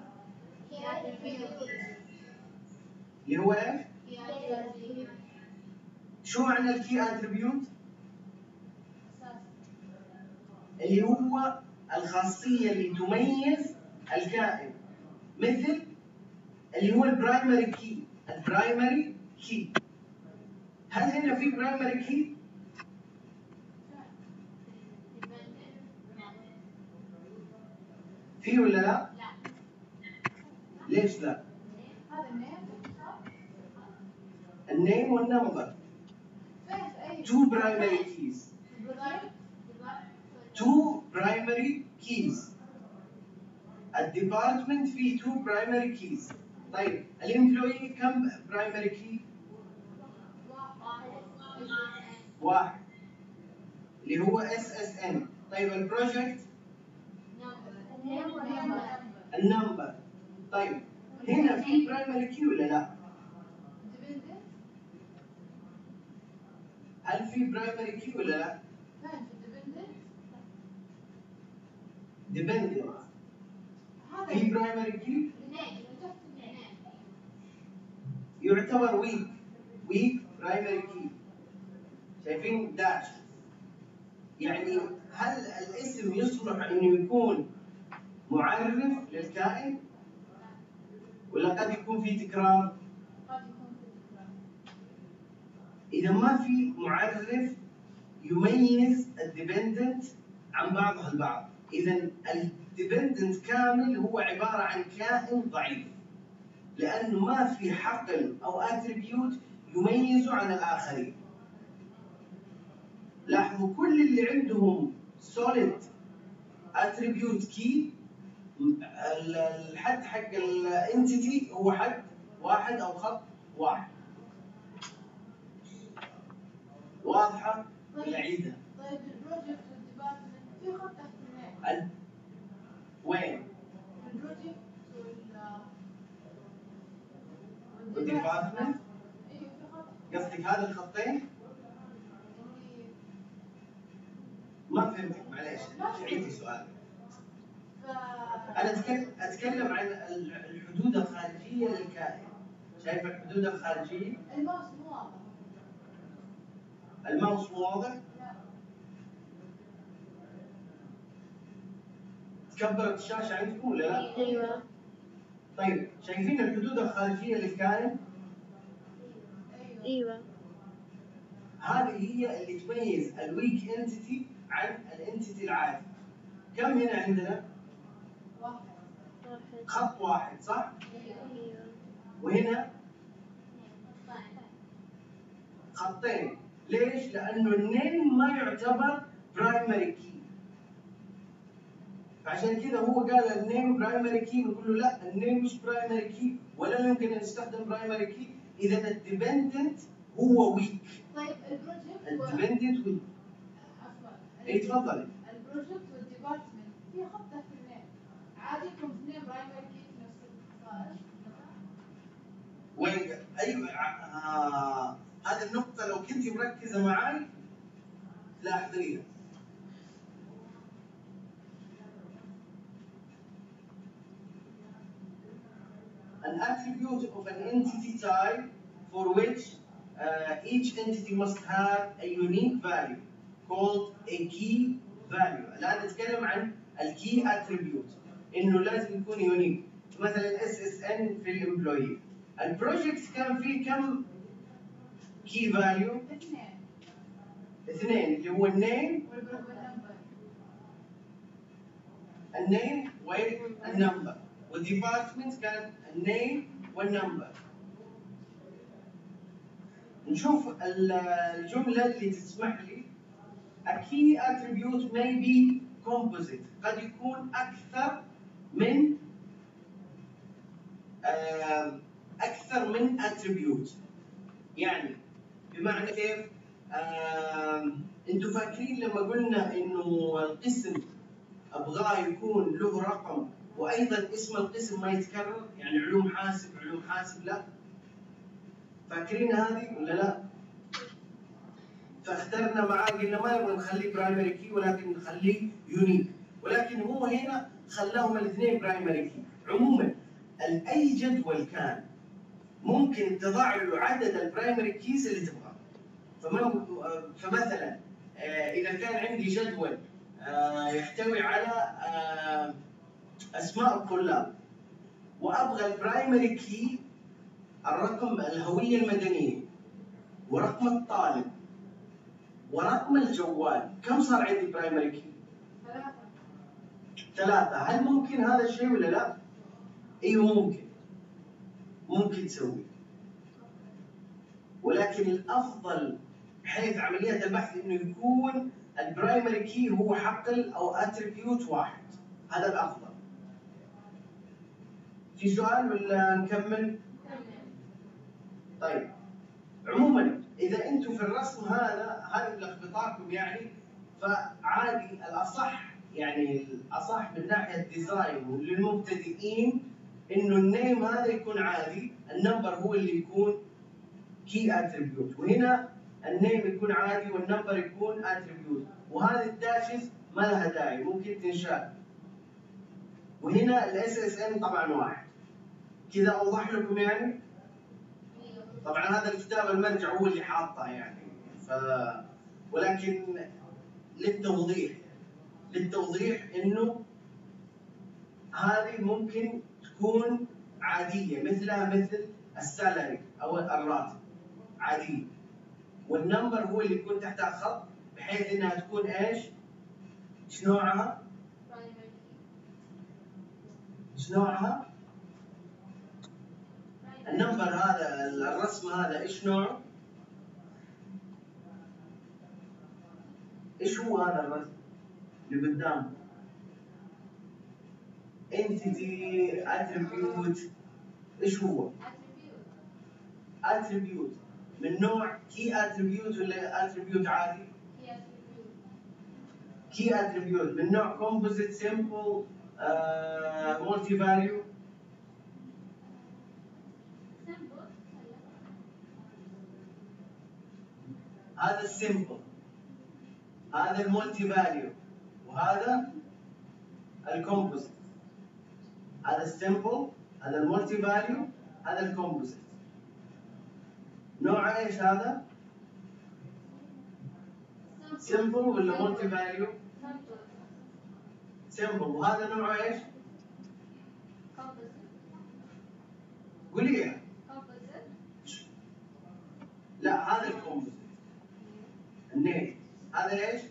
اللي هو ايش؟ شو معنى الكي اتريبيوت؟ اللي هو الخاصية اللي تميز الكائن، مثل اللي هو البرايمري كي. البرايمري كي، هل هنا في برايمري كي؟ في ولا لا؟ ليش لا؟ هذا النيم النيم والنمبر فين في أي two primary keys. two primary keys. الديبارتمنت فيه two primary keys. طيب الامبلوي كم primary key؟ واحد اللي هو SSN. طيب البروجكت النمبر. طيب هنا في برايمري كي ولا لا؟ هل في برايمري كي ولا لا؟ ديبندنت. في برايمري كي يعتبر ويك برايمري كي. شايفين داش؟ يعني هل الاسم يصلح انه يكون معرف للكائن ولا قد يكون في تكرار؟ إذا ما في معرف يميز الديبندنت عن بعضها البعض، إذا الديبندنت كامل هو عبارة عن كائن ضعيف، لأنه ما في حقل أو اتريبيوت يميزه عن الآخرين. لاحظوا كل اللي عندهم solid attribute key الحد حق الانتيتي هو حد واحد أو خط واحد. واضحة؟ نعيدها. طيب البروجكت والديبارتمنت في خط تحت النيم. وين؟ البروجكت والديبارتمنت؟ ايوه في خط. قصدك هذا الخطين؟ ما فهمتك معليش، عيدي سؤالك. أنا أتكلم عن الحدود الخارجية للكائن. شايف الحدود الخارجية؟ الماوس مو واضح. الماوس مو واضح؟ لا. تكبرت الشاشة عندكم ولا لا؟ أيوة. طيب شايفين الحدود الخارجية للكائن؟ أيوة. هذه هي اللي تميز الويك انتيتي عن الانتيتي العادي. كم هنا عندنا؟ واحد. خط واحد صح؟ أيوة. وهنا خطين. ليش؟ لأنه النيم ما يعتبر برايمري كي. فعشان كذا هو قال النيم برايمري كي، نقول له لا النيم مش برايمري كي ولا يمكن أن نستخدم برايمري كي. إذا الديبندنت هو ويك. طيب البروجكت الديبندنت ويك. عفوا. اي تفضلي. البروجكت والديبارتمنت في خط تحت النيم. عادي يكون اثنين برايمري كي في نفس الخارج. وين؟ ايوه هذه النقطة لو كنت مركزة معي تلاحظيها. An attribute of an entity type for which each entity must have a unique value called a key value. الآن نتكلم عن الكي attribute إنه لازم يكون يونيك. مثلا SSN في الامبلوي. البروجكت كان فيه كم key value؟ اثنين اللي هو النيم والنمبر. والديبارتمنت كان النيم والنمبر. نشوف الجملة اللي تسمح لي. A key attribute may be composite. قد يكون أكثر من attribute. يعني بمعنى كيف؟ أنتوا فاكرين لما قلنا إنه القسم أبغاه يكون له رقم وأيضا اسم القسم ما يتكرر، يعني علوم حاسب لا. فاكرين هذه ولا لا؟ فاخترنا معاه قلنا ما نبغى نخليه برايمري كي ولكن نخليه يونيك، ولكن هو هنا خلاهم الاثنين برايمري كي. عموما اي جدول كان ممكن تضع له عدد البرايمري كيز اللي تبغاه. فمثلا اذا كان عندي جدول يحتوي على اسماء الطلاب وابغى البرايمري كي الرقم الهوية المدنية ورقم الطالب ورقم الجوال، كم صار عندي برايمري كي؟ 3. هل ممكن هذا الشيء ولا لا؟ ايوه ممكن. ممكن تسوي، ولكن الافضل بحيث عمليه البحث انه يكون البرايمري كي هو حقل او اتريبيوت واحد، هذا الافضل. في سؤال ولا نكمل؟ طيب عموما اذا انتم في الرسم هذا ملخبطاكم يعني، فعادي الاصح يعني الاصح من ناحيه ديزاين للمبتدئين انه النيم هذا يكون عادي، النمبر هو اللي يكون كي اتريبيوت، وهنا النيم يكون عادي والنمبر يكون اتريبيوت، وهذه الداشز ما لها داعي ممكن تنشال، وهنا الاس اس ان طبعا واحد. كذا اوضح لكم يعني. طبعا هذا الكتاب المرجع هو اللي حاطه يعني، ولكن للتوضيح انه هذه ممكن تكون عاديه مثلها مثل السالري او الراتب عاديه، والنمبر هو اللي يكون تحتها خط بحيث انها تكون ايش؟ ايش نوعها؟ ايش نوعها؟ النمبر هذا الرسم هذا ايش نوعه؟ ايش هو هذا الرسم اللي قدامه؟ entity attribute ايش هو؟ attribute من نوع key attribute ولا attribute عادي؟ key attribute من نوع composite simple multi value. هذا السيمبل، هذا المولتي فاليو، وهذا الكومبوزيت. هذا السيمبل، هذا المولتي فاليو، هذا الكومبوزيت. نوعه ايش هذا؟ سيمبل ولا مولتي فاليو؟ سيمبل. وهذا نوعه ايش؟ قولي. لا هذا الكومبوزيت النيم. هذا ايش؟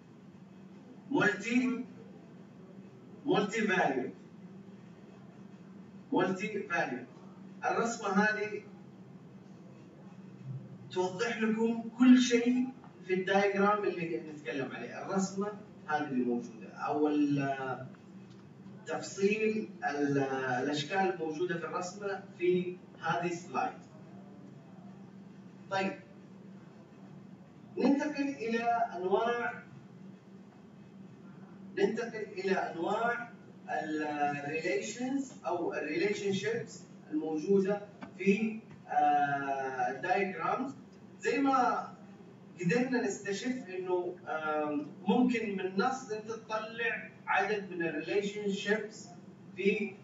مولتي فاليو. مولتي فاليو. الرسمه هذه توضح لكم كل شيء في الدايجرام اللي نتكلم عليه. الرسمه هذه اللي موجوده او تفصيل الاشكال الموجوده في الرسمه في هذه السلايد. طيب ننتقل الى انواع الريليشنز او الريليشن شيبس الموجوده في الدايجرامز. زي ما قدرنا نستشف انه ممكن من نص انت تطلع عدد من الريليشن شيبس في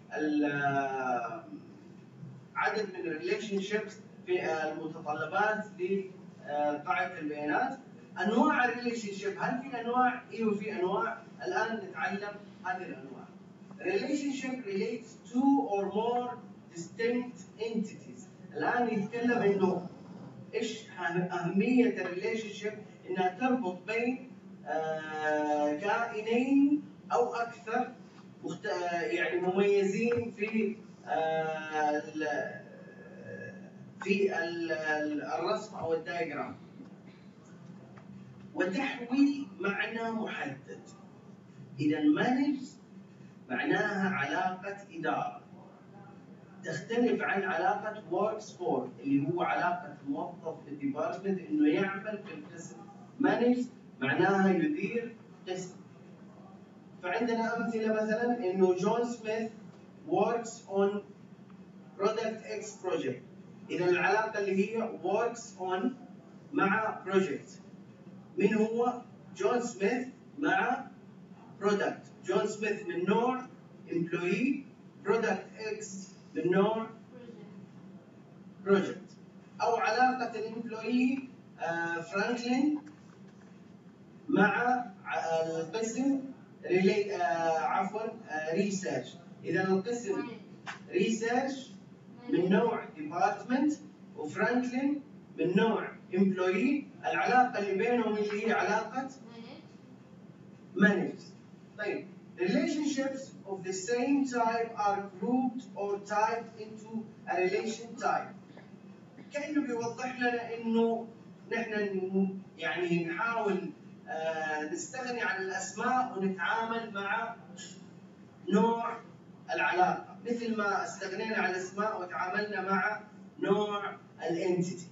المتطلبات لقاعده البيانات. انواع الريليشن شيب، هل في انواع؟ ايوه في انواع. الان نتعلم هذه الانواع. relationship relates two or more distinct entities. الان يتكلم انه ايش اهميه الريليشن شيب؟ انها تربط بين كائنين او اكثر يعني مميزين في الرسم او الدايجرام، وتحوي معنى محدد. اذا manage معناها علاقه اداره، تختلف عن علاقه works for اللي هو علاقه موظف في الديبارتمنت انه يعمل في القسم. manage معناها يدير قسم. فعندنا امثله مثلا انه جون سميث works on product X project. اذا العلاقه اللي هي works on مع project. من هو؟ جون سميث مع product. جون سميث من نوع employee، product X من نوع project. او علاقه الامبلويي فرانكلين مع القسم ريسيرش. اذا القسم ريسيرش من نوع ديبارتمنت، وفرانكلين من نوع امبلويي. العلاقه اللي بينهم اللي هي علاقه مانج. طيب relationships of the same type are grouped or typed into a relation type. كأنه بيوضح لنا إنه نحن يعني نحاول نستغني عن الأسماء ونتعامل مع نوع العلاقة، مثل ما استغنينا عن الأسماء وتعاملنا مع نوع الانتيتي.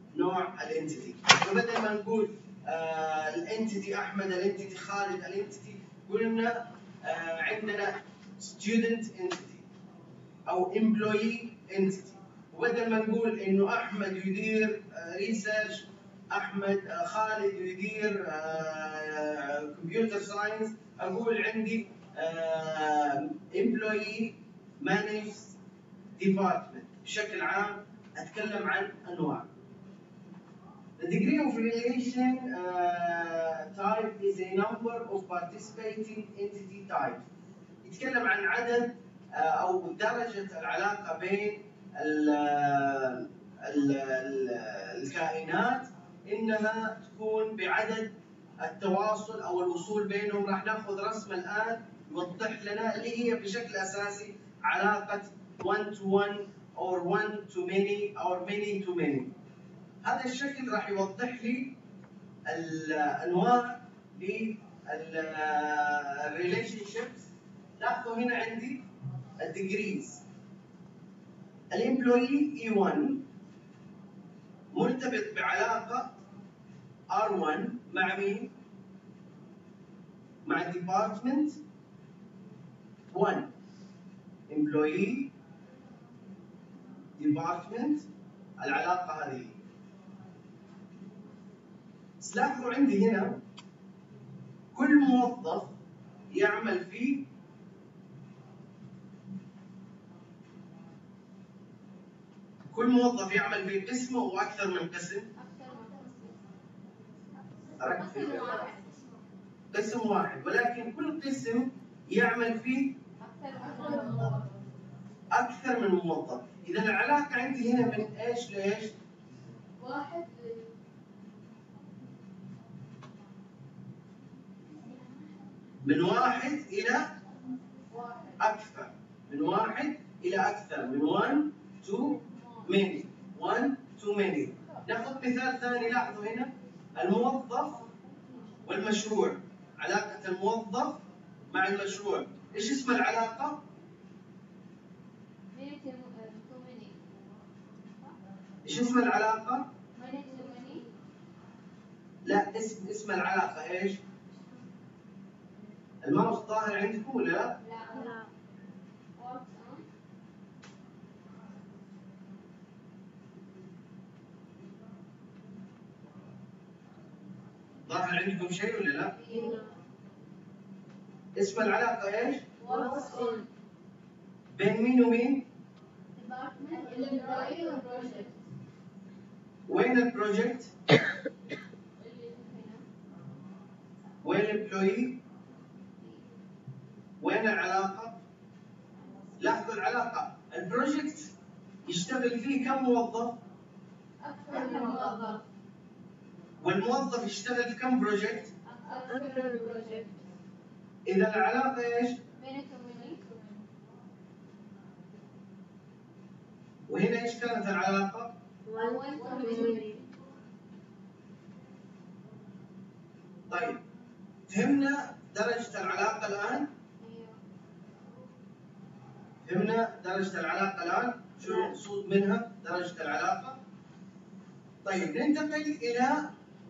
فبدل ما نقول الانتيتي أحمد، الانتيتي خالد، الانتيتي، قلنا عندنا student entity أو employee entity. وبدل ما نقول إنه أحمد يدير ريسيرش، خالد يدير كمبيوتر ساينس، أقول عندي employee managed department. بشكل عام أتكلم عن أنواع. The degree of relation type is a number of participating entity types. يتكلم عن عدد أو درجة العلاقة بين الكائنات، إنها تكون بعدد التواصل أو الوصول بينهم. راح ناخذ رسم الآن يوضح لنا اللي هي بشكل أساسي علاقة one to one or one to many or many to many. هذا الشكل راح يوضح لي الأنواع للريليشن شيبس. لاحظوا هنا عندي الديجريز. الامبلويي E1 مرتبط بعلاقة R1 مع مين؟ مع ديبارتمنت 1. امبلويي ديبارتمنت، العلاقة هذه. لاحظوا عندي هنا كل موظف يعمل في قسمه واكثر من قسم. قسم واحد، ولكن كل قسم يعمل فيه اكثر من موظف. اذا العلاقه عندي هنا من ايش لايش؟ من واحد إلى أكثر. من واحد إلى أكثر، من one to many. one to many. ناخذ مثال ثاني. لاحظوا هنا الموظف والمشروع. علاقة الموظف مع المشروع. إيش اسم العلاقة؟ إيش اسم العلاقة؟ لا، اسم العلاقة إيش؟ الماوس ظاهر عندكم ولا لا؟ لا. ظاهر عندكم شيء ولا لا؟ اسم العلاقة ايش؟ بين مين ومين؟ وين البروجكت؟ وين الامبلويي؟ وين العلاقة؟ لاحظوا العلاقة. البروجكت يشتغل فيه كم موظف؟ أكثر من موظف. والموظف يشتغل في كم بروجكت؟ أكثر من بروجكت. إذا العلاقة ايش؟ وهنا ايش كانت العلاقة؟ طيب، فهمنا درجة العلاقة الآن؟ فهمنا درجة العلاقة الآن؟ شو المقصود منها درجة العلاقة؟ طيب، ننتقل إلى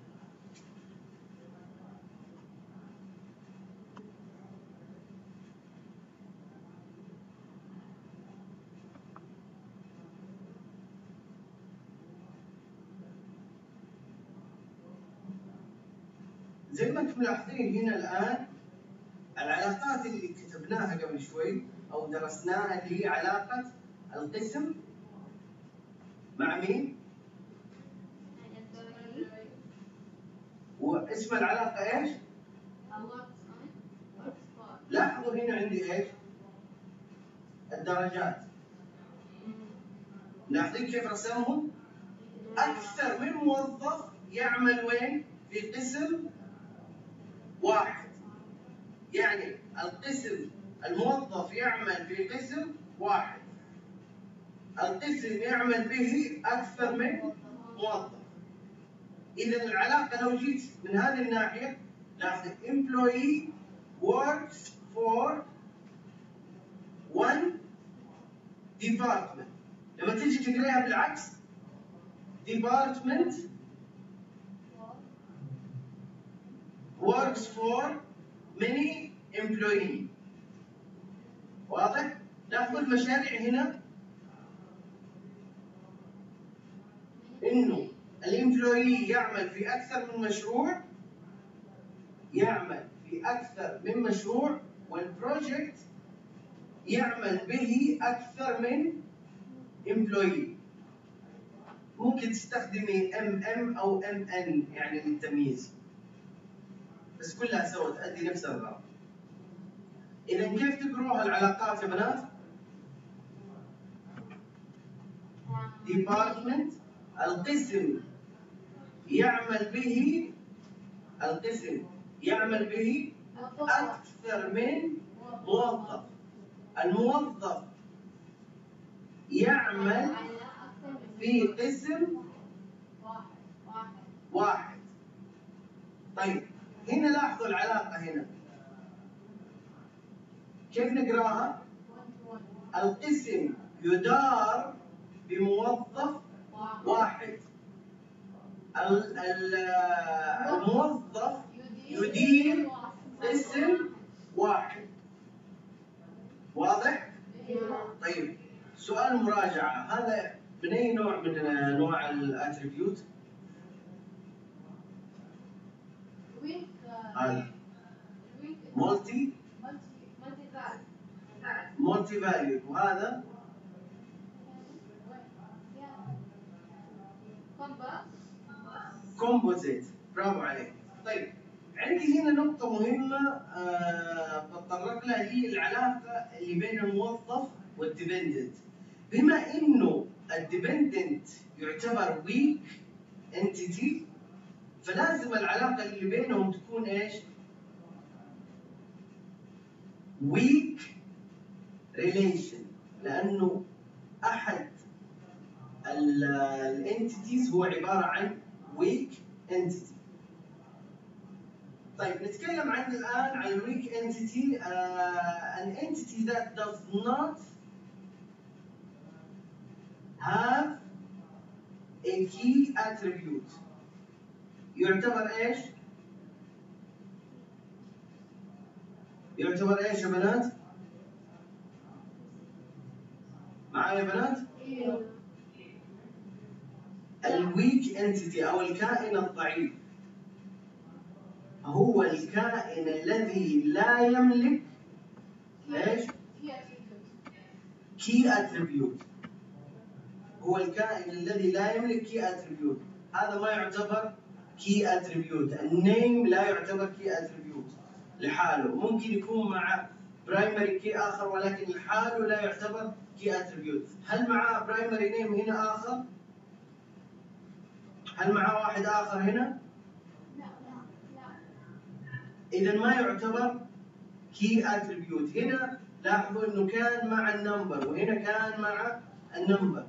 زي ما انتم ملاحظين هنا الآن العلاقات اللي كتبناها قبل شوي أو درسناها اللي هي علاقة القسم مع مين؟ واسم العلاقة ايش؟ لاحظوا هنا عندي ايش؟ الدرجات. لاحظين كيف رسمهم؟ أكثر من موظف يعمل وين؟ في قسم واحد. يعني القسم الموظف يعمل في قسم واحد، القسم يعمل به أكثر من موظف. إذا العلاقة لو جيت من هذه الناحية لاحظ employee works for one department. لما تيجي تقريها بالعكس department works for many employees. واضح؟ لاحظوا المشاريع هنا انه الامبلويي يعمل في اكثر من مشروع، والبروجكت يعمل به اكثر من امبلويي. ممكن تستخدمي ام او ان يعني للتمييز، بس كلها سوا تؤدي نفس الغرض. اذا كيف تقروها العلاقات يا بنات؟ department القسم يعمل به أكثر من موظف، الموظف يعمل في قسم واحد. طيب هنا لاحظوا العلاقة هنا كيف نقراها؟ القسم يدار بموظف واحد، الموظف يدير قسم واحد. واضح؟ طيب سؤال مراجعة، هذا من أي نوع من أنواع الاتريبيوت؟ مولتي فاليو، وهذا كومبوزيت. برافو عليك. طيب عندي هنا نقطة مهمة بتطرق لها، هي العلاقة اللي بين الموظف والديبندنت. بما انه الديبندنت يعتبر ويك انتيتي، فلازم العلاقة اللي بينهم تكون ايش؟ ويك ريليشن، لانه احد الانتيتيز هو عبارة عن weak entity. طيب نتكلم الآن عن weak entity. an entity that does not have a key attribute يعتبر ايش؟ يعتبر ايش يا بنات؟ معايا يا بنات؟ الويك انتيتي او الكائن الضعيف هو الكائن الذي لا يملك ايش؟ كي اتريبيوت. هو الكائن الذي لا يملك كي اتريبيوت، هذا ما يعتبر كي اتريبيوت. النيم لا يعتبر كي اتريبيوت لحاله، ممكن يكون مع برايمري كي اخر ولكن لحاله لا يعتبر كي اتريبيوت. هل معاه برايمري نيم هنا اخر؟ هل معاه واحد اخر هنا؟ إذا ما يعتبر كي اتريبيوت. هنا لاحظوا إنه كان مع النمبر وهنا كان مع النمبر.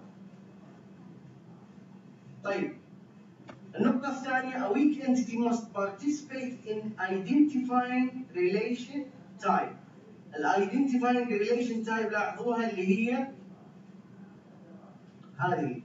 طيب النقطة الثانية، a weak entity must participate in identifying relation type. identifying relation type لاحظوها اللي هي هذه.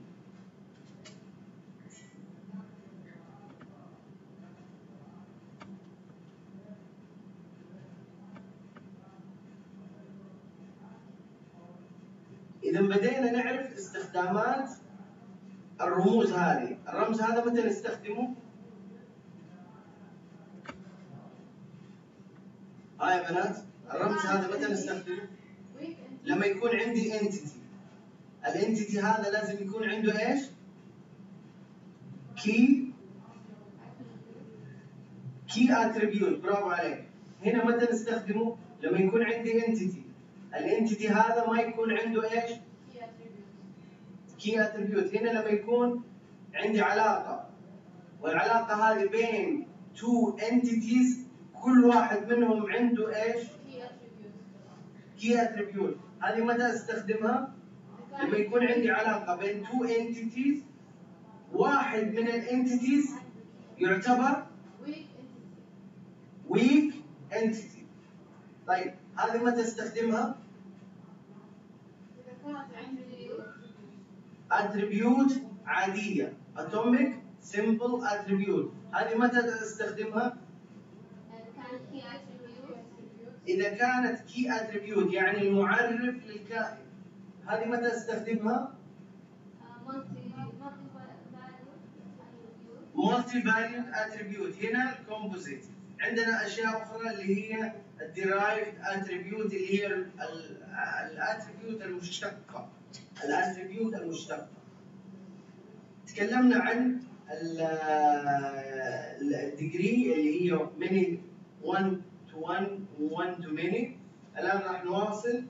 إذا بدينا نعرف استخدامات الرموز هذه. الرمز هذا متى نستخدمه؟ يا بنات، الرمز هذا متى نستخدمه؟ لما يكون عندي entity. الانتيتي هذا لازم يكون عنده ايش؟ كي اتريبيوت. برافو عليك. هنا متى نستخدمه؟ لما يكون عندي انتيتي. الانتيتي هذا ما يكون عنده ايش؟ كي اتريبيوت. هنا لما يكون عندي علاقة، والعلاقة هذه بين two entities كل واحد منهم عنده ايش؟ كي اتريبيوت. هذه متى استخدمها؟ لما يكون عندي علاقه بين تو انتيتيز، واحد من الانتيتيز يعتبر ويك انتيتي. طيب هذه متى استخدمها؟ اتريبيوت عاديه، اتوميك سمبل اتريبيوت. هذه متى استخدمها؟ إذا كانت كي اتريبيوت يعني المعرف للكائن. هذه متى استخدمها؟ مالتي فاليود اتريبيوت. هنا الكومبوزيت. عندنا أشياء أخرى اللي هي الديرايفد اتريبيوت، اللي هي الاتريبيوت المشتقة. الاتريبيوت المشتقة. تكلمنا عن الديجري اللي هي من 1 to 1 و 1 to many. الآن راح نواصل.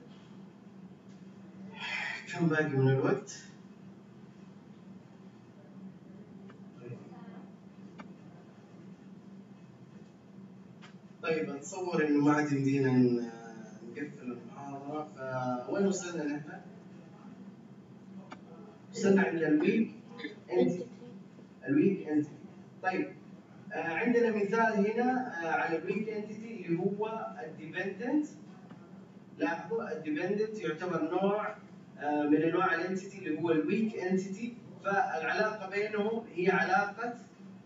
كم باقي من الوقت؟ طيب أتصور إنه ما عاد يمدينا نقفل المحاضرة، فوين وصلنا نحن؟ وصلنا عند الويك انتيتي. الويك انتيتي. طيب عندنا مثال هنا على الويك انتيتي اللي هو الديبندنت. لاحظوا الديبندنت يعتبر نوع من انواع الانتيتي اللي هو الويك انتيتي. فالعلاقه بينهم هي علاقه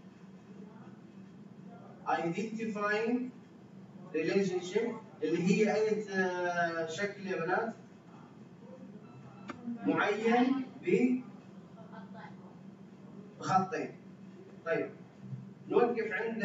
identifying relationship، اللي هي اي شكل يا بنات؟ معين بخطين. طيب نوقف عند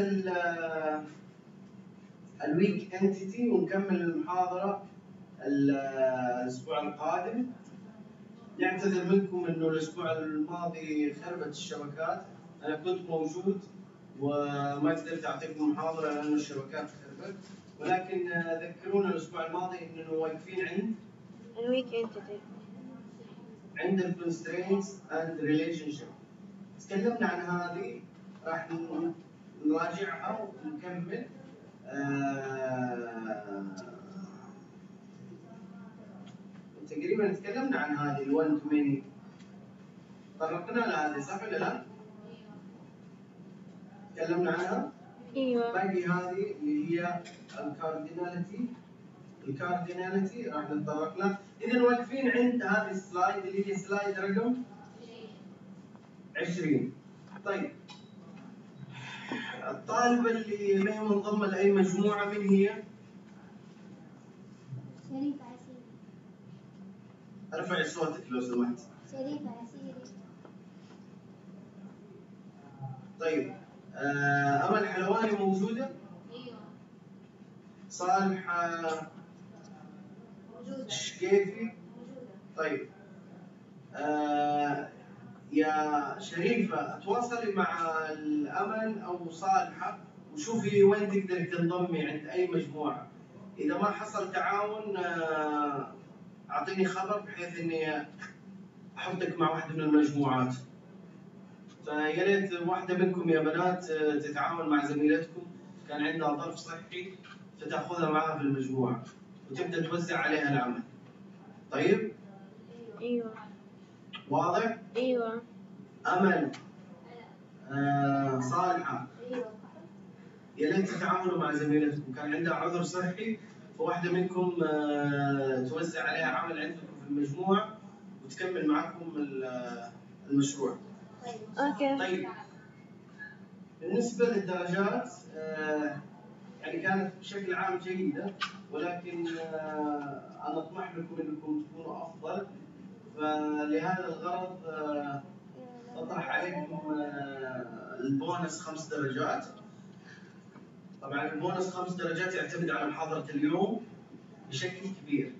الويك انتيتي ونكمل المحاضرة الأسبوع القادم. نعتذر منكم إنه الأسبوع الماضي خربت الشبكات. أنا كنت موجود وما قدرت أعطيكم محاضرة لأن الشبكات خربت، ولكن ذكرونا الأسبوع الماضي إنه واقفين عند الويك انتيتي. عند الكونسترينتس اند ريليشن شيب. تكلمنا عن هذه، راح نراجعها ونكمل. تقريبا تكلمنا عن هذه ال1 to many. طرقنا لهذه صح ولا لا؟ تكلمنا عنها؟ ايوه. باقي هذه اللي هي الكارديناليتي. الكارديناليتي راح نتطرق لها. اذا واقفين عند هذه السلايد اللي هي سلايد رقم 20. طيب الطالبة اللي ما هي منضمة لأي مجموعة من هي؟ شريفة عسيري. ارفعي صوتك لو سمحت. شريفة عسيري. طيب أمل حلواني موجودة؟ ايوه. صالحة موجودة. شكيفي؟ موجودة. طيب يا شريفة تواصلي مع الأمل أو صالحة وشوفي وين تقدري تنضمي عند أي مجموعة. إذا ما حصل تعاون أعطيني خبر بحيث إني أحطك مع واحدة من المجموعات. فيا ريت واحدة منكم يا بنات تتعاون مع زميلتكم كان عندها ظرف صحي فتاخذها معها في المجموعة وتبدأ توزع عليها العمل. طيب؟ ايوه. واضح؟ ايوه. أمل صالحة ايوه. يا ريت تتعاونوا مع زميلتكم كان عندها عذر صحي، فواحدة منكم توزع عليها عمل عندكم في المجموعة وتكمل معكم المشروع. اوكي. طيب بالنسبة للدرجات يعني كانت بشكل عام جيدة، ولكن أنا أطمح لكم أنكم تكونوا أفضل. فلهذا الغرض أطرح عليكم البونس 5 درجات. طبعا البونس 5 درجات يعتمد على محاضرة اليوم بشكل كبير.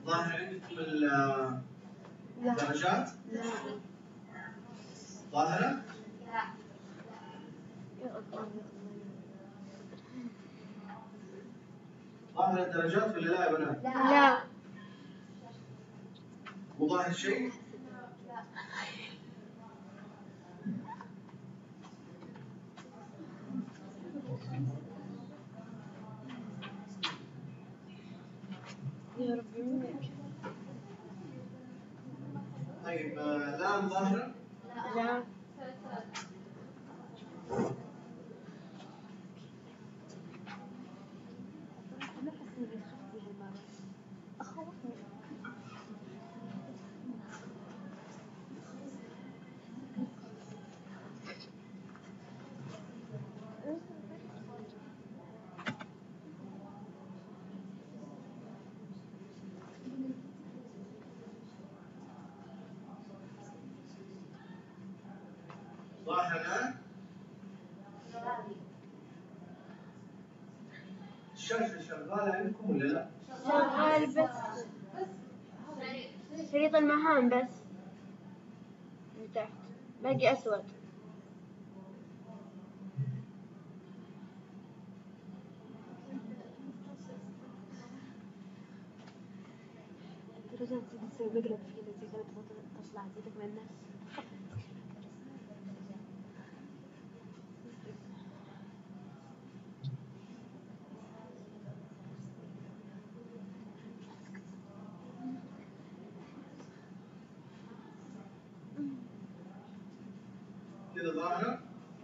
ظاهر عندكم الدرجات؟ لا. ظاهرة؟ يا الله. ظاهر الدرجات ولا لا يا بنات؟ لا. مو ظاهر شيء؟ يا ربي منك. طيب الآن ظاهرة؟ لا. ظاهر الآن؟ الشاشة شغالة عندكم ولا لا؟ شغال بس شريط المهام بس اللي تحت باقي أسود. الدرجات تسوي مقلب كذا زي كذا تبغى تطلع زيك من الناس. كذا ظاهرة؟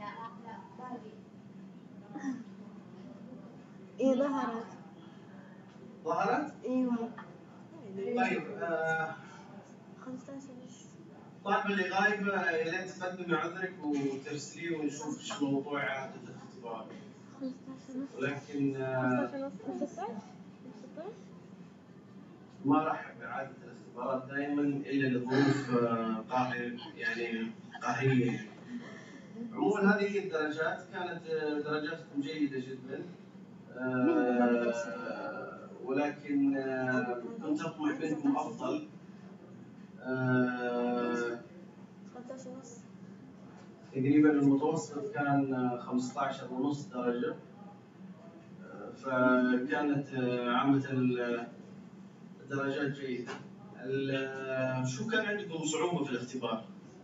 إيه ظهرت. ظهرت؟ أيوة. طيب 15 ونص. طالبة اللي غايبة يا ريت تقدمي عذرك وترسليه ونشوف ايش موضوع إعادة الاختبار. 15 ونص. ولكن 15 ونص. 16. ما راح بإعادة الاختبارات دائما إلا لظروف قهرية. عموما هذه هي الدرجات، كانت درجاتكم جيدة جدا. ولكن كنت أطمح منكم أفضل. 15 ونص. تقريبا المتوسط كان 15 ونص درجة. فكانت عامة الدرجات جيدة. شو كان عندكم صعوبة في الاختبار؟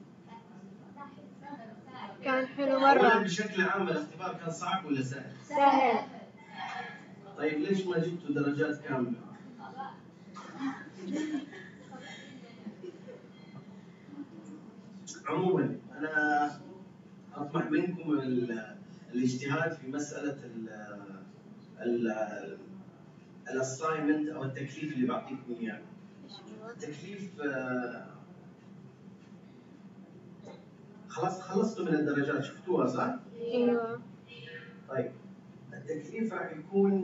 كان حلو أولا مرة. بشكل عام الاختبار كان صعب ولا سهل؟ سهل. طيب ليش ما جبتوا درجات كاملة؟ عموما أنا أطمح منكم الاجتهاد في مسألة الاساينمنت أو التكليف اللي بعطيكم إياه. التكليف خلاص خلصتوا من الدرجات شفتوها صح؟ أيوة. طيب التكليف راح يكون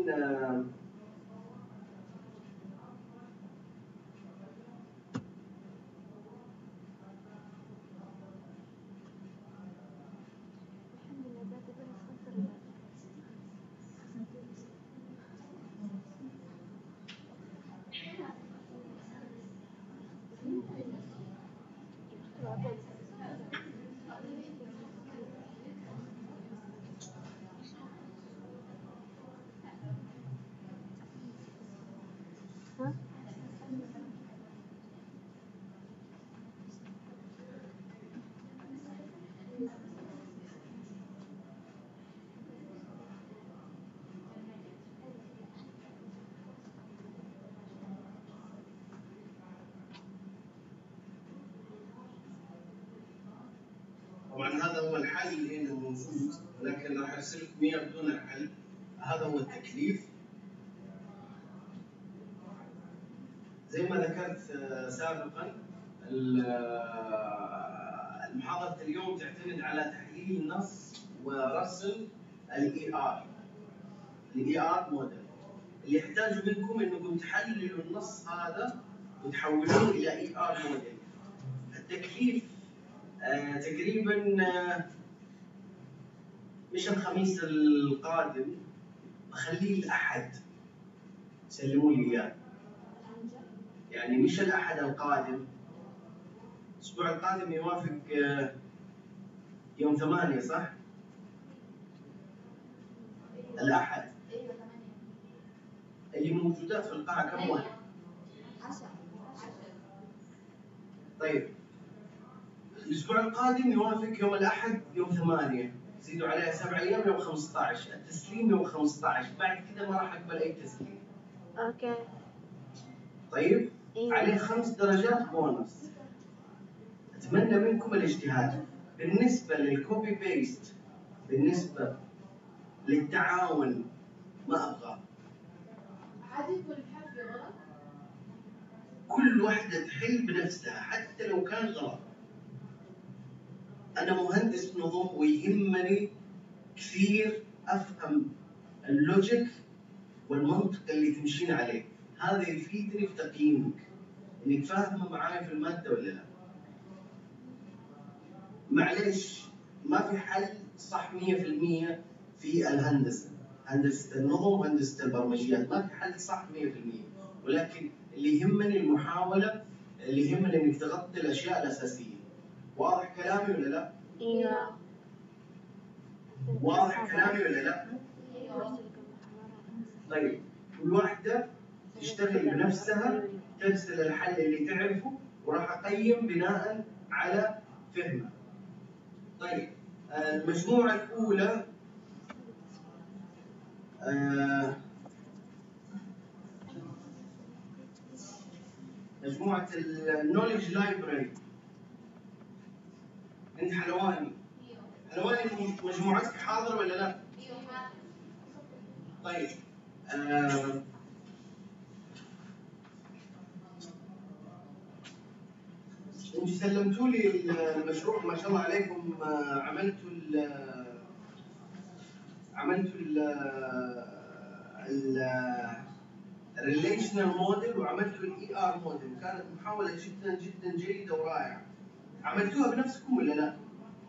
طبعا هذا هو الحل اللي هنا موجود، ولكن راح ارسل لكم اياه بدون الحل. هذا هو التكليف. زي ما ذكرت سابقا المحاضرة اليوم تعتمد على تحليل النص ورسم الاي ار موديل. اللي يحتاجوا منكم انكم تحللوا النص هذا وتحولوه الى اي ار موديل. التكليف تقريبا مش الخميس القادم، بخليه الأحد سلموا لي إياه. يعني مش الأحد القادم. الأسبوع القادم يوافق يوم 8 صح؟ الأحد. ايوه 8. اللي موجودات في القاعة كم واحد؟ 10. طيب الأسبوع القادم يوافق يوم الأحد يوم 8، زيدوا عليها 7 أيام يوم 15، التسليم يوم 15، بعد كده ما راح أقبل أي تسليم. اوكي. طيب ايوه. عليه 5 درجات بونص. أتمنى منكم الاجتهاد. بالنسبة للكوبي بيست، بالنسبة للتعاون ما أبغى. عادي يكون الحرف غلط. كل واحدة تحل بنفسها حتى لو كان غلط. أنا مهندس نظم ويهمني كثير أفهم اللوجيك والمنطق اللي تمشين عليه. هذا يفيدني في تقييمك، إنك فاهمة معاي في المادة ولا لا. معليش ما في حل صح 100% في الهندسة، هندسة النظم وهندسة البرمجيات ما في حل صح 100%، ولكن اللي يهمني المحاولة، اللي يهمني إنك تغطي الأشياء الأساسية. واضح كلامي ولا لا؟ ايوه. واضح كلامي ولا لا؟ طيب كل واحدة تشتغل بنفسها، ترسل الحل اللي تعرفه، وراح أقيم بناء على فهمها. طيب المجموعة الأولى مجموعة النولج لايبراري. أنت حلواني، حلواني مجموعتك حاضرة ولا لا؟ طيب انتوا سلمتوا لي المشروع ما شاء الله عليكم. عملتوا الريليشنال موديل وعملتوا الاي ار موديل، كانت محاولة جدا جدا جيدة ورائعة. عملتوها بنفسكم ولا لا؟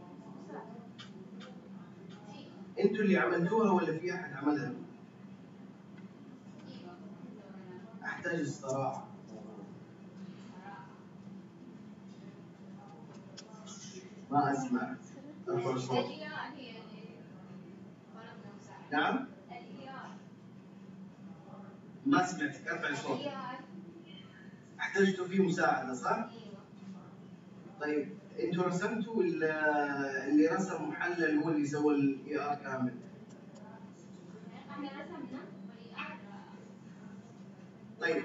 انتوا اللي عملتوها ولا في احد عملها؟ احتاج الصراحة. ما اسمع. ارفع الصوت. نعم؟ ما سمعتك، ارفع الصوت. احتجتوا فيه مساعدة صح؟ طيب انتوا رسمتوا اللي رسم محلل هو اللي سوى الاي ار كامل؟ احنا رسمنا والاي ار. طيب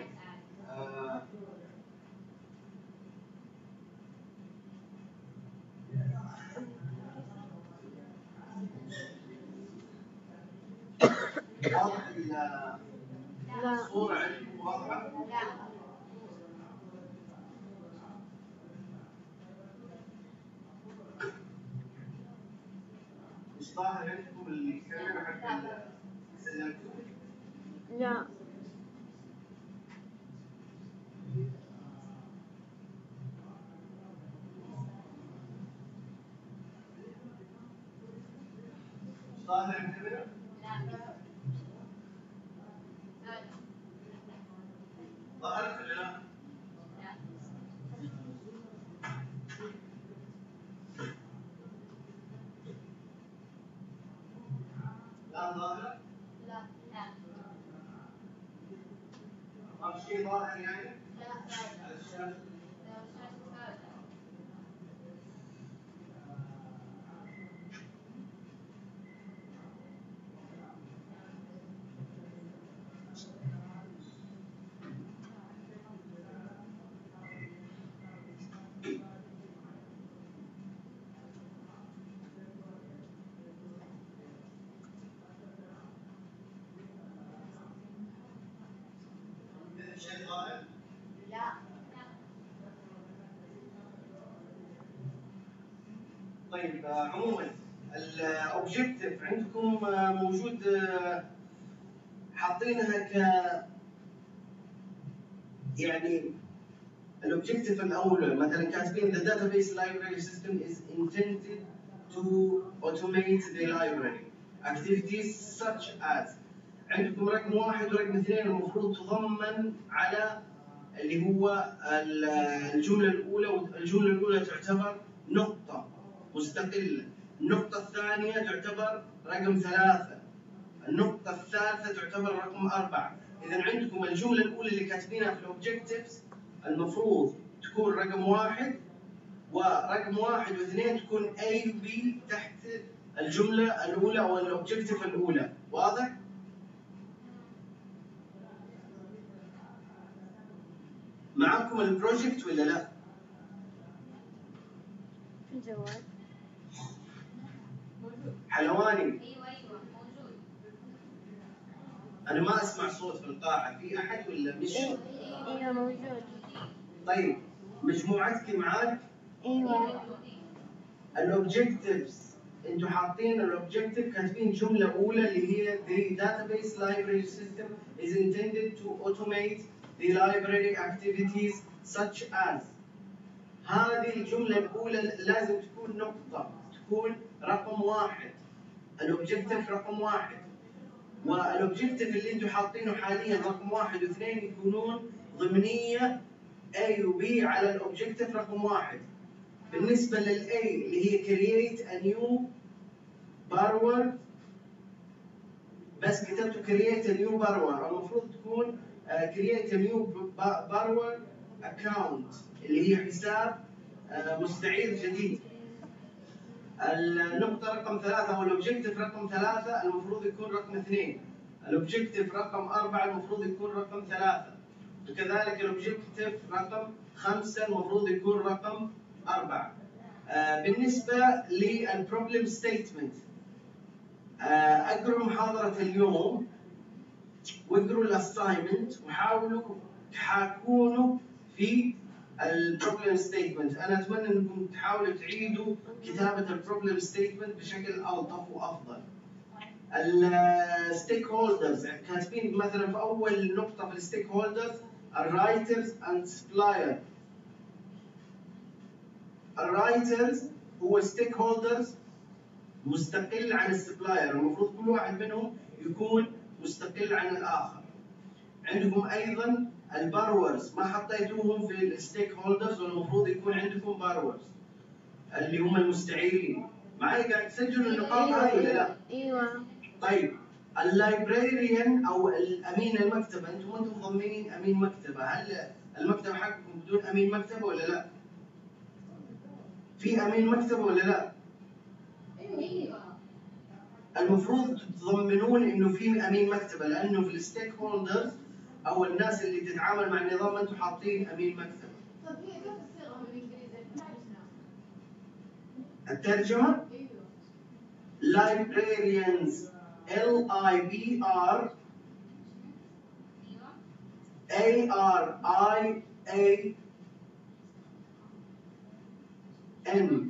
واضح الصورة عندكم واضحة؟ لا. مش ظاهر عندكم الكاميرا حق سلمتوا؟ لا. مش ظاهر الكاميرا؟ ظهرت ولا لا؟ لا ظاهرة؟ لا. ما في شيء ظاهر يعني؟ لا. على الشاشة؟ شيء ظاهر؟ لا. طيب عموما الاوبجيكتيف عندكم موجود، حاطينها ك يعني الاوبجيكتيف الاول مثلا كاتبين the database library system is intended to automate the library activities such as. عندكم رقم 1 ورقم 2 المفروض تضمن على اللي هو الجملة الأولى، والجملة الأولى تعتبر نقطة مستقلة، النقطة الثانية تعتبر رقم 3، النقطة الثالثة تعتبر رقم 4. إذا عندكم الجملة الأولى اللي كاتبينها في الأوبجكتيفز المفروض تكون رقم 1، ورقم 1 و2 تكون A و B تحت الجملة الأولى أو الأوبجكتيف الأولى. واضح؟ معكم البروجكت ولا لا؟ الجواب حلواني، ايوه موجود. أنا ما أسمع صوت في القاعة، في أحد ولا مش؟ ايوه موجود. طيب مجموعتك معاك؟ ايوه الأوبجكتيفز أنتوا حاطين الأوبجكتيف كاتبين جملة أولى اللي هي the database library system is intended to automate the library activities such as. هذه الجملة الأولى لازم تكون نقطة، تكون رقم 1، الأوبجكتيف رقم 1، والأوبجكتيف اللي أنتوا حاطينه حاليا رقم 1 و2 يكونون ضمنية A و B على الأوبجكتيف رقم 1. بالنسبة للA اللي هي create a new borrower، بس كتبتوا create a new borrower، المفروض تكون create a new borrower account اللي هي حساب مستعير جديد. النقطة رقم 3 أو الأوبجكتيف رقم 3 المفروض يكون رقم 2، الأوبجكتيف رقم 4 المفروض يكون رقم 3، وكذلك الأوبجكتيف رقم 5 المفروض يكون رقم 4. بالنسبة للبروبلم ستيتمنت، اقروا محاضرة اليوم واقروا الاساينمنت وحاولوا تحاكونه في البروبلم ستيتمنت. انا اتمنى انكم تحاولوا تعيدوا كتابة البروبلم ستيتمنت بشكل الطف وافضل. الستيك هولدرز كاتبين مثلا في اول نقطة في الستيك هولدرز الرايترز اند سبلاير. الرايترز هو ستيك هولدرز مستقل عن السبلاير، المفروض كل واحد منهم يكون مستقل عن الآخر. عندكم أيضا البارورز ما حطيتوهم في الستيك هولدرز، والمفروض يكون عندكم بارورز اللي هم المستعيرين. معي قاعد تسجلوا النقاط هذه ولا لا؟ ايوه. طيب اللايبراريان أو الأمين المكتبة، أنتم مضمنين أمين مكتبة، هل المكتبة حقكم بدون أمين مكتبة ولا لا؟ في أمين مكتبة ولا لا؟ ايوه المفروض تضمنون انه في امين مكتبه، لانه في الستيك هولدرز او الناس اللي تتعامل مع النظام انتم حاطين امين مكتبه. طب هي كيف الصيغه بالانجليزي؟ ما عرفنا. الترجمه ايوه librarians LIBRARIAN.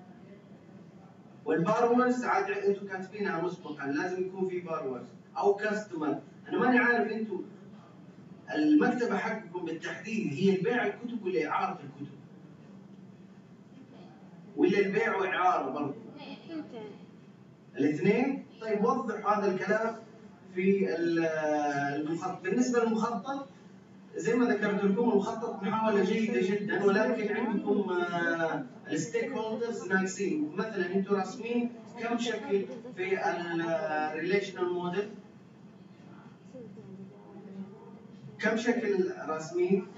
والبارورز عاد انتم كاتبينها مسبقا، لازم يكون في بارورز او كاستمر. انا ماني عارف انتم المكتبه حقكم بالتحديد هي البيع الكتب ولا اعاره الكتب؟ ولا البيع واعاره برضه؟ الاثنين؟ طيب وضحوا هذا الكلام في المخطط. بالنسبه للمخطط زي ما ذكرت لكم المخطط محاولة جيدة جدا، ولكن عندكم الستيك هولدرز ناقصين. مثلا انتم راسمين كم شكل في الريليشنال موديل؟ كم شكل راسمين؟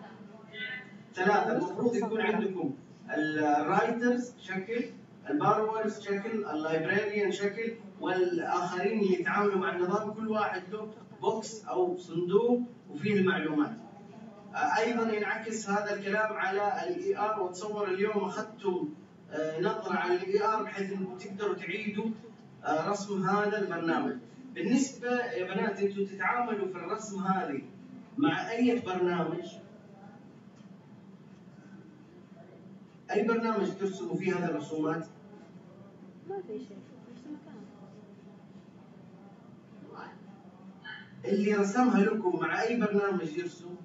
3. المفروض يكون عندكم الرايترز شكل، البارورز شكل، اللايبراريان شكل، والاخرين اللي يتعاملوا مع النظام كل واحد له بوكس او صندوق وفيه المعلومات. ايضا ينعكس هذا الكلام على الاي ار، وتصور اليوم اخذتم نظره على الاي ار بحيث انكم تقدروا تعيدوا رسم هذا البرنامج. بالنسبه يا بنات انتم تتعاملوا في الرسم هذه مع اي برنامج؟ اي برنامج ترسموا فيه هذه الرسومات؟ ما في شيء بس مكان. اللي رسمها لكم مع اي برنامج يرسم؟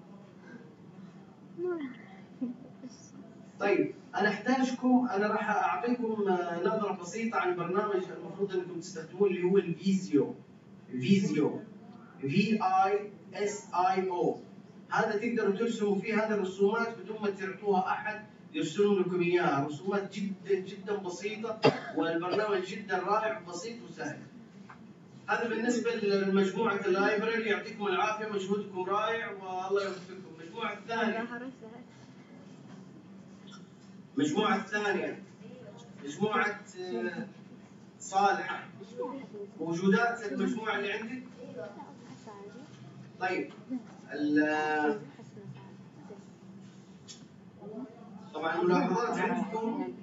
طيب انا احتاجكم، انا راح اعطيكم نظره بسيطه عن برنامج المفروض انكم تستخدموه اللي هو الفيزيو. فيزيو VISIO. هذا تقدروا ترسموا فيه هذه الرسومات بدون ما تعطوها احد يرسم لكم اياها، رسومات جدا جدا بسيطه، والبرنامج جدا رائع وبسيط وسهل. هذا بالنسبه لمجموعه اللايبرري، يعطيكم العافيه، مجهودكم رائع والله يوفقكم. المجموعه الثانيه، مجموعه صالحه، موجودات المجموعه اللي عندك؟ طيب طبعا الملاحظات عندكم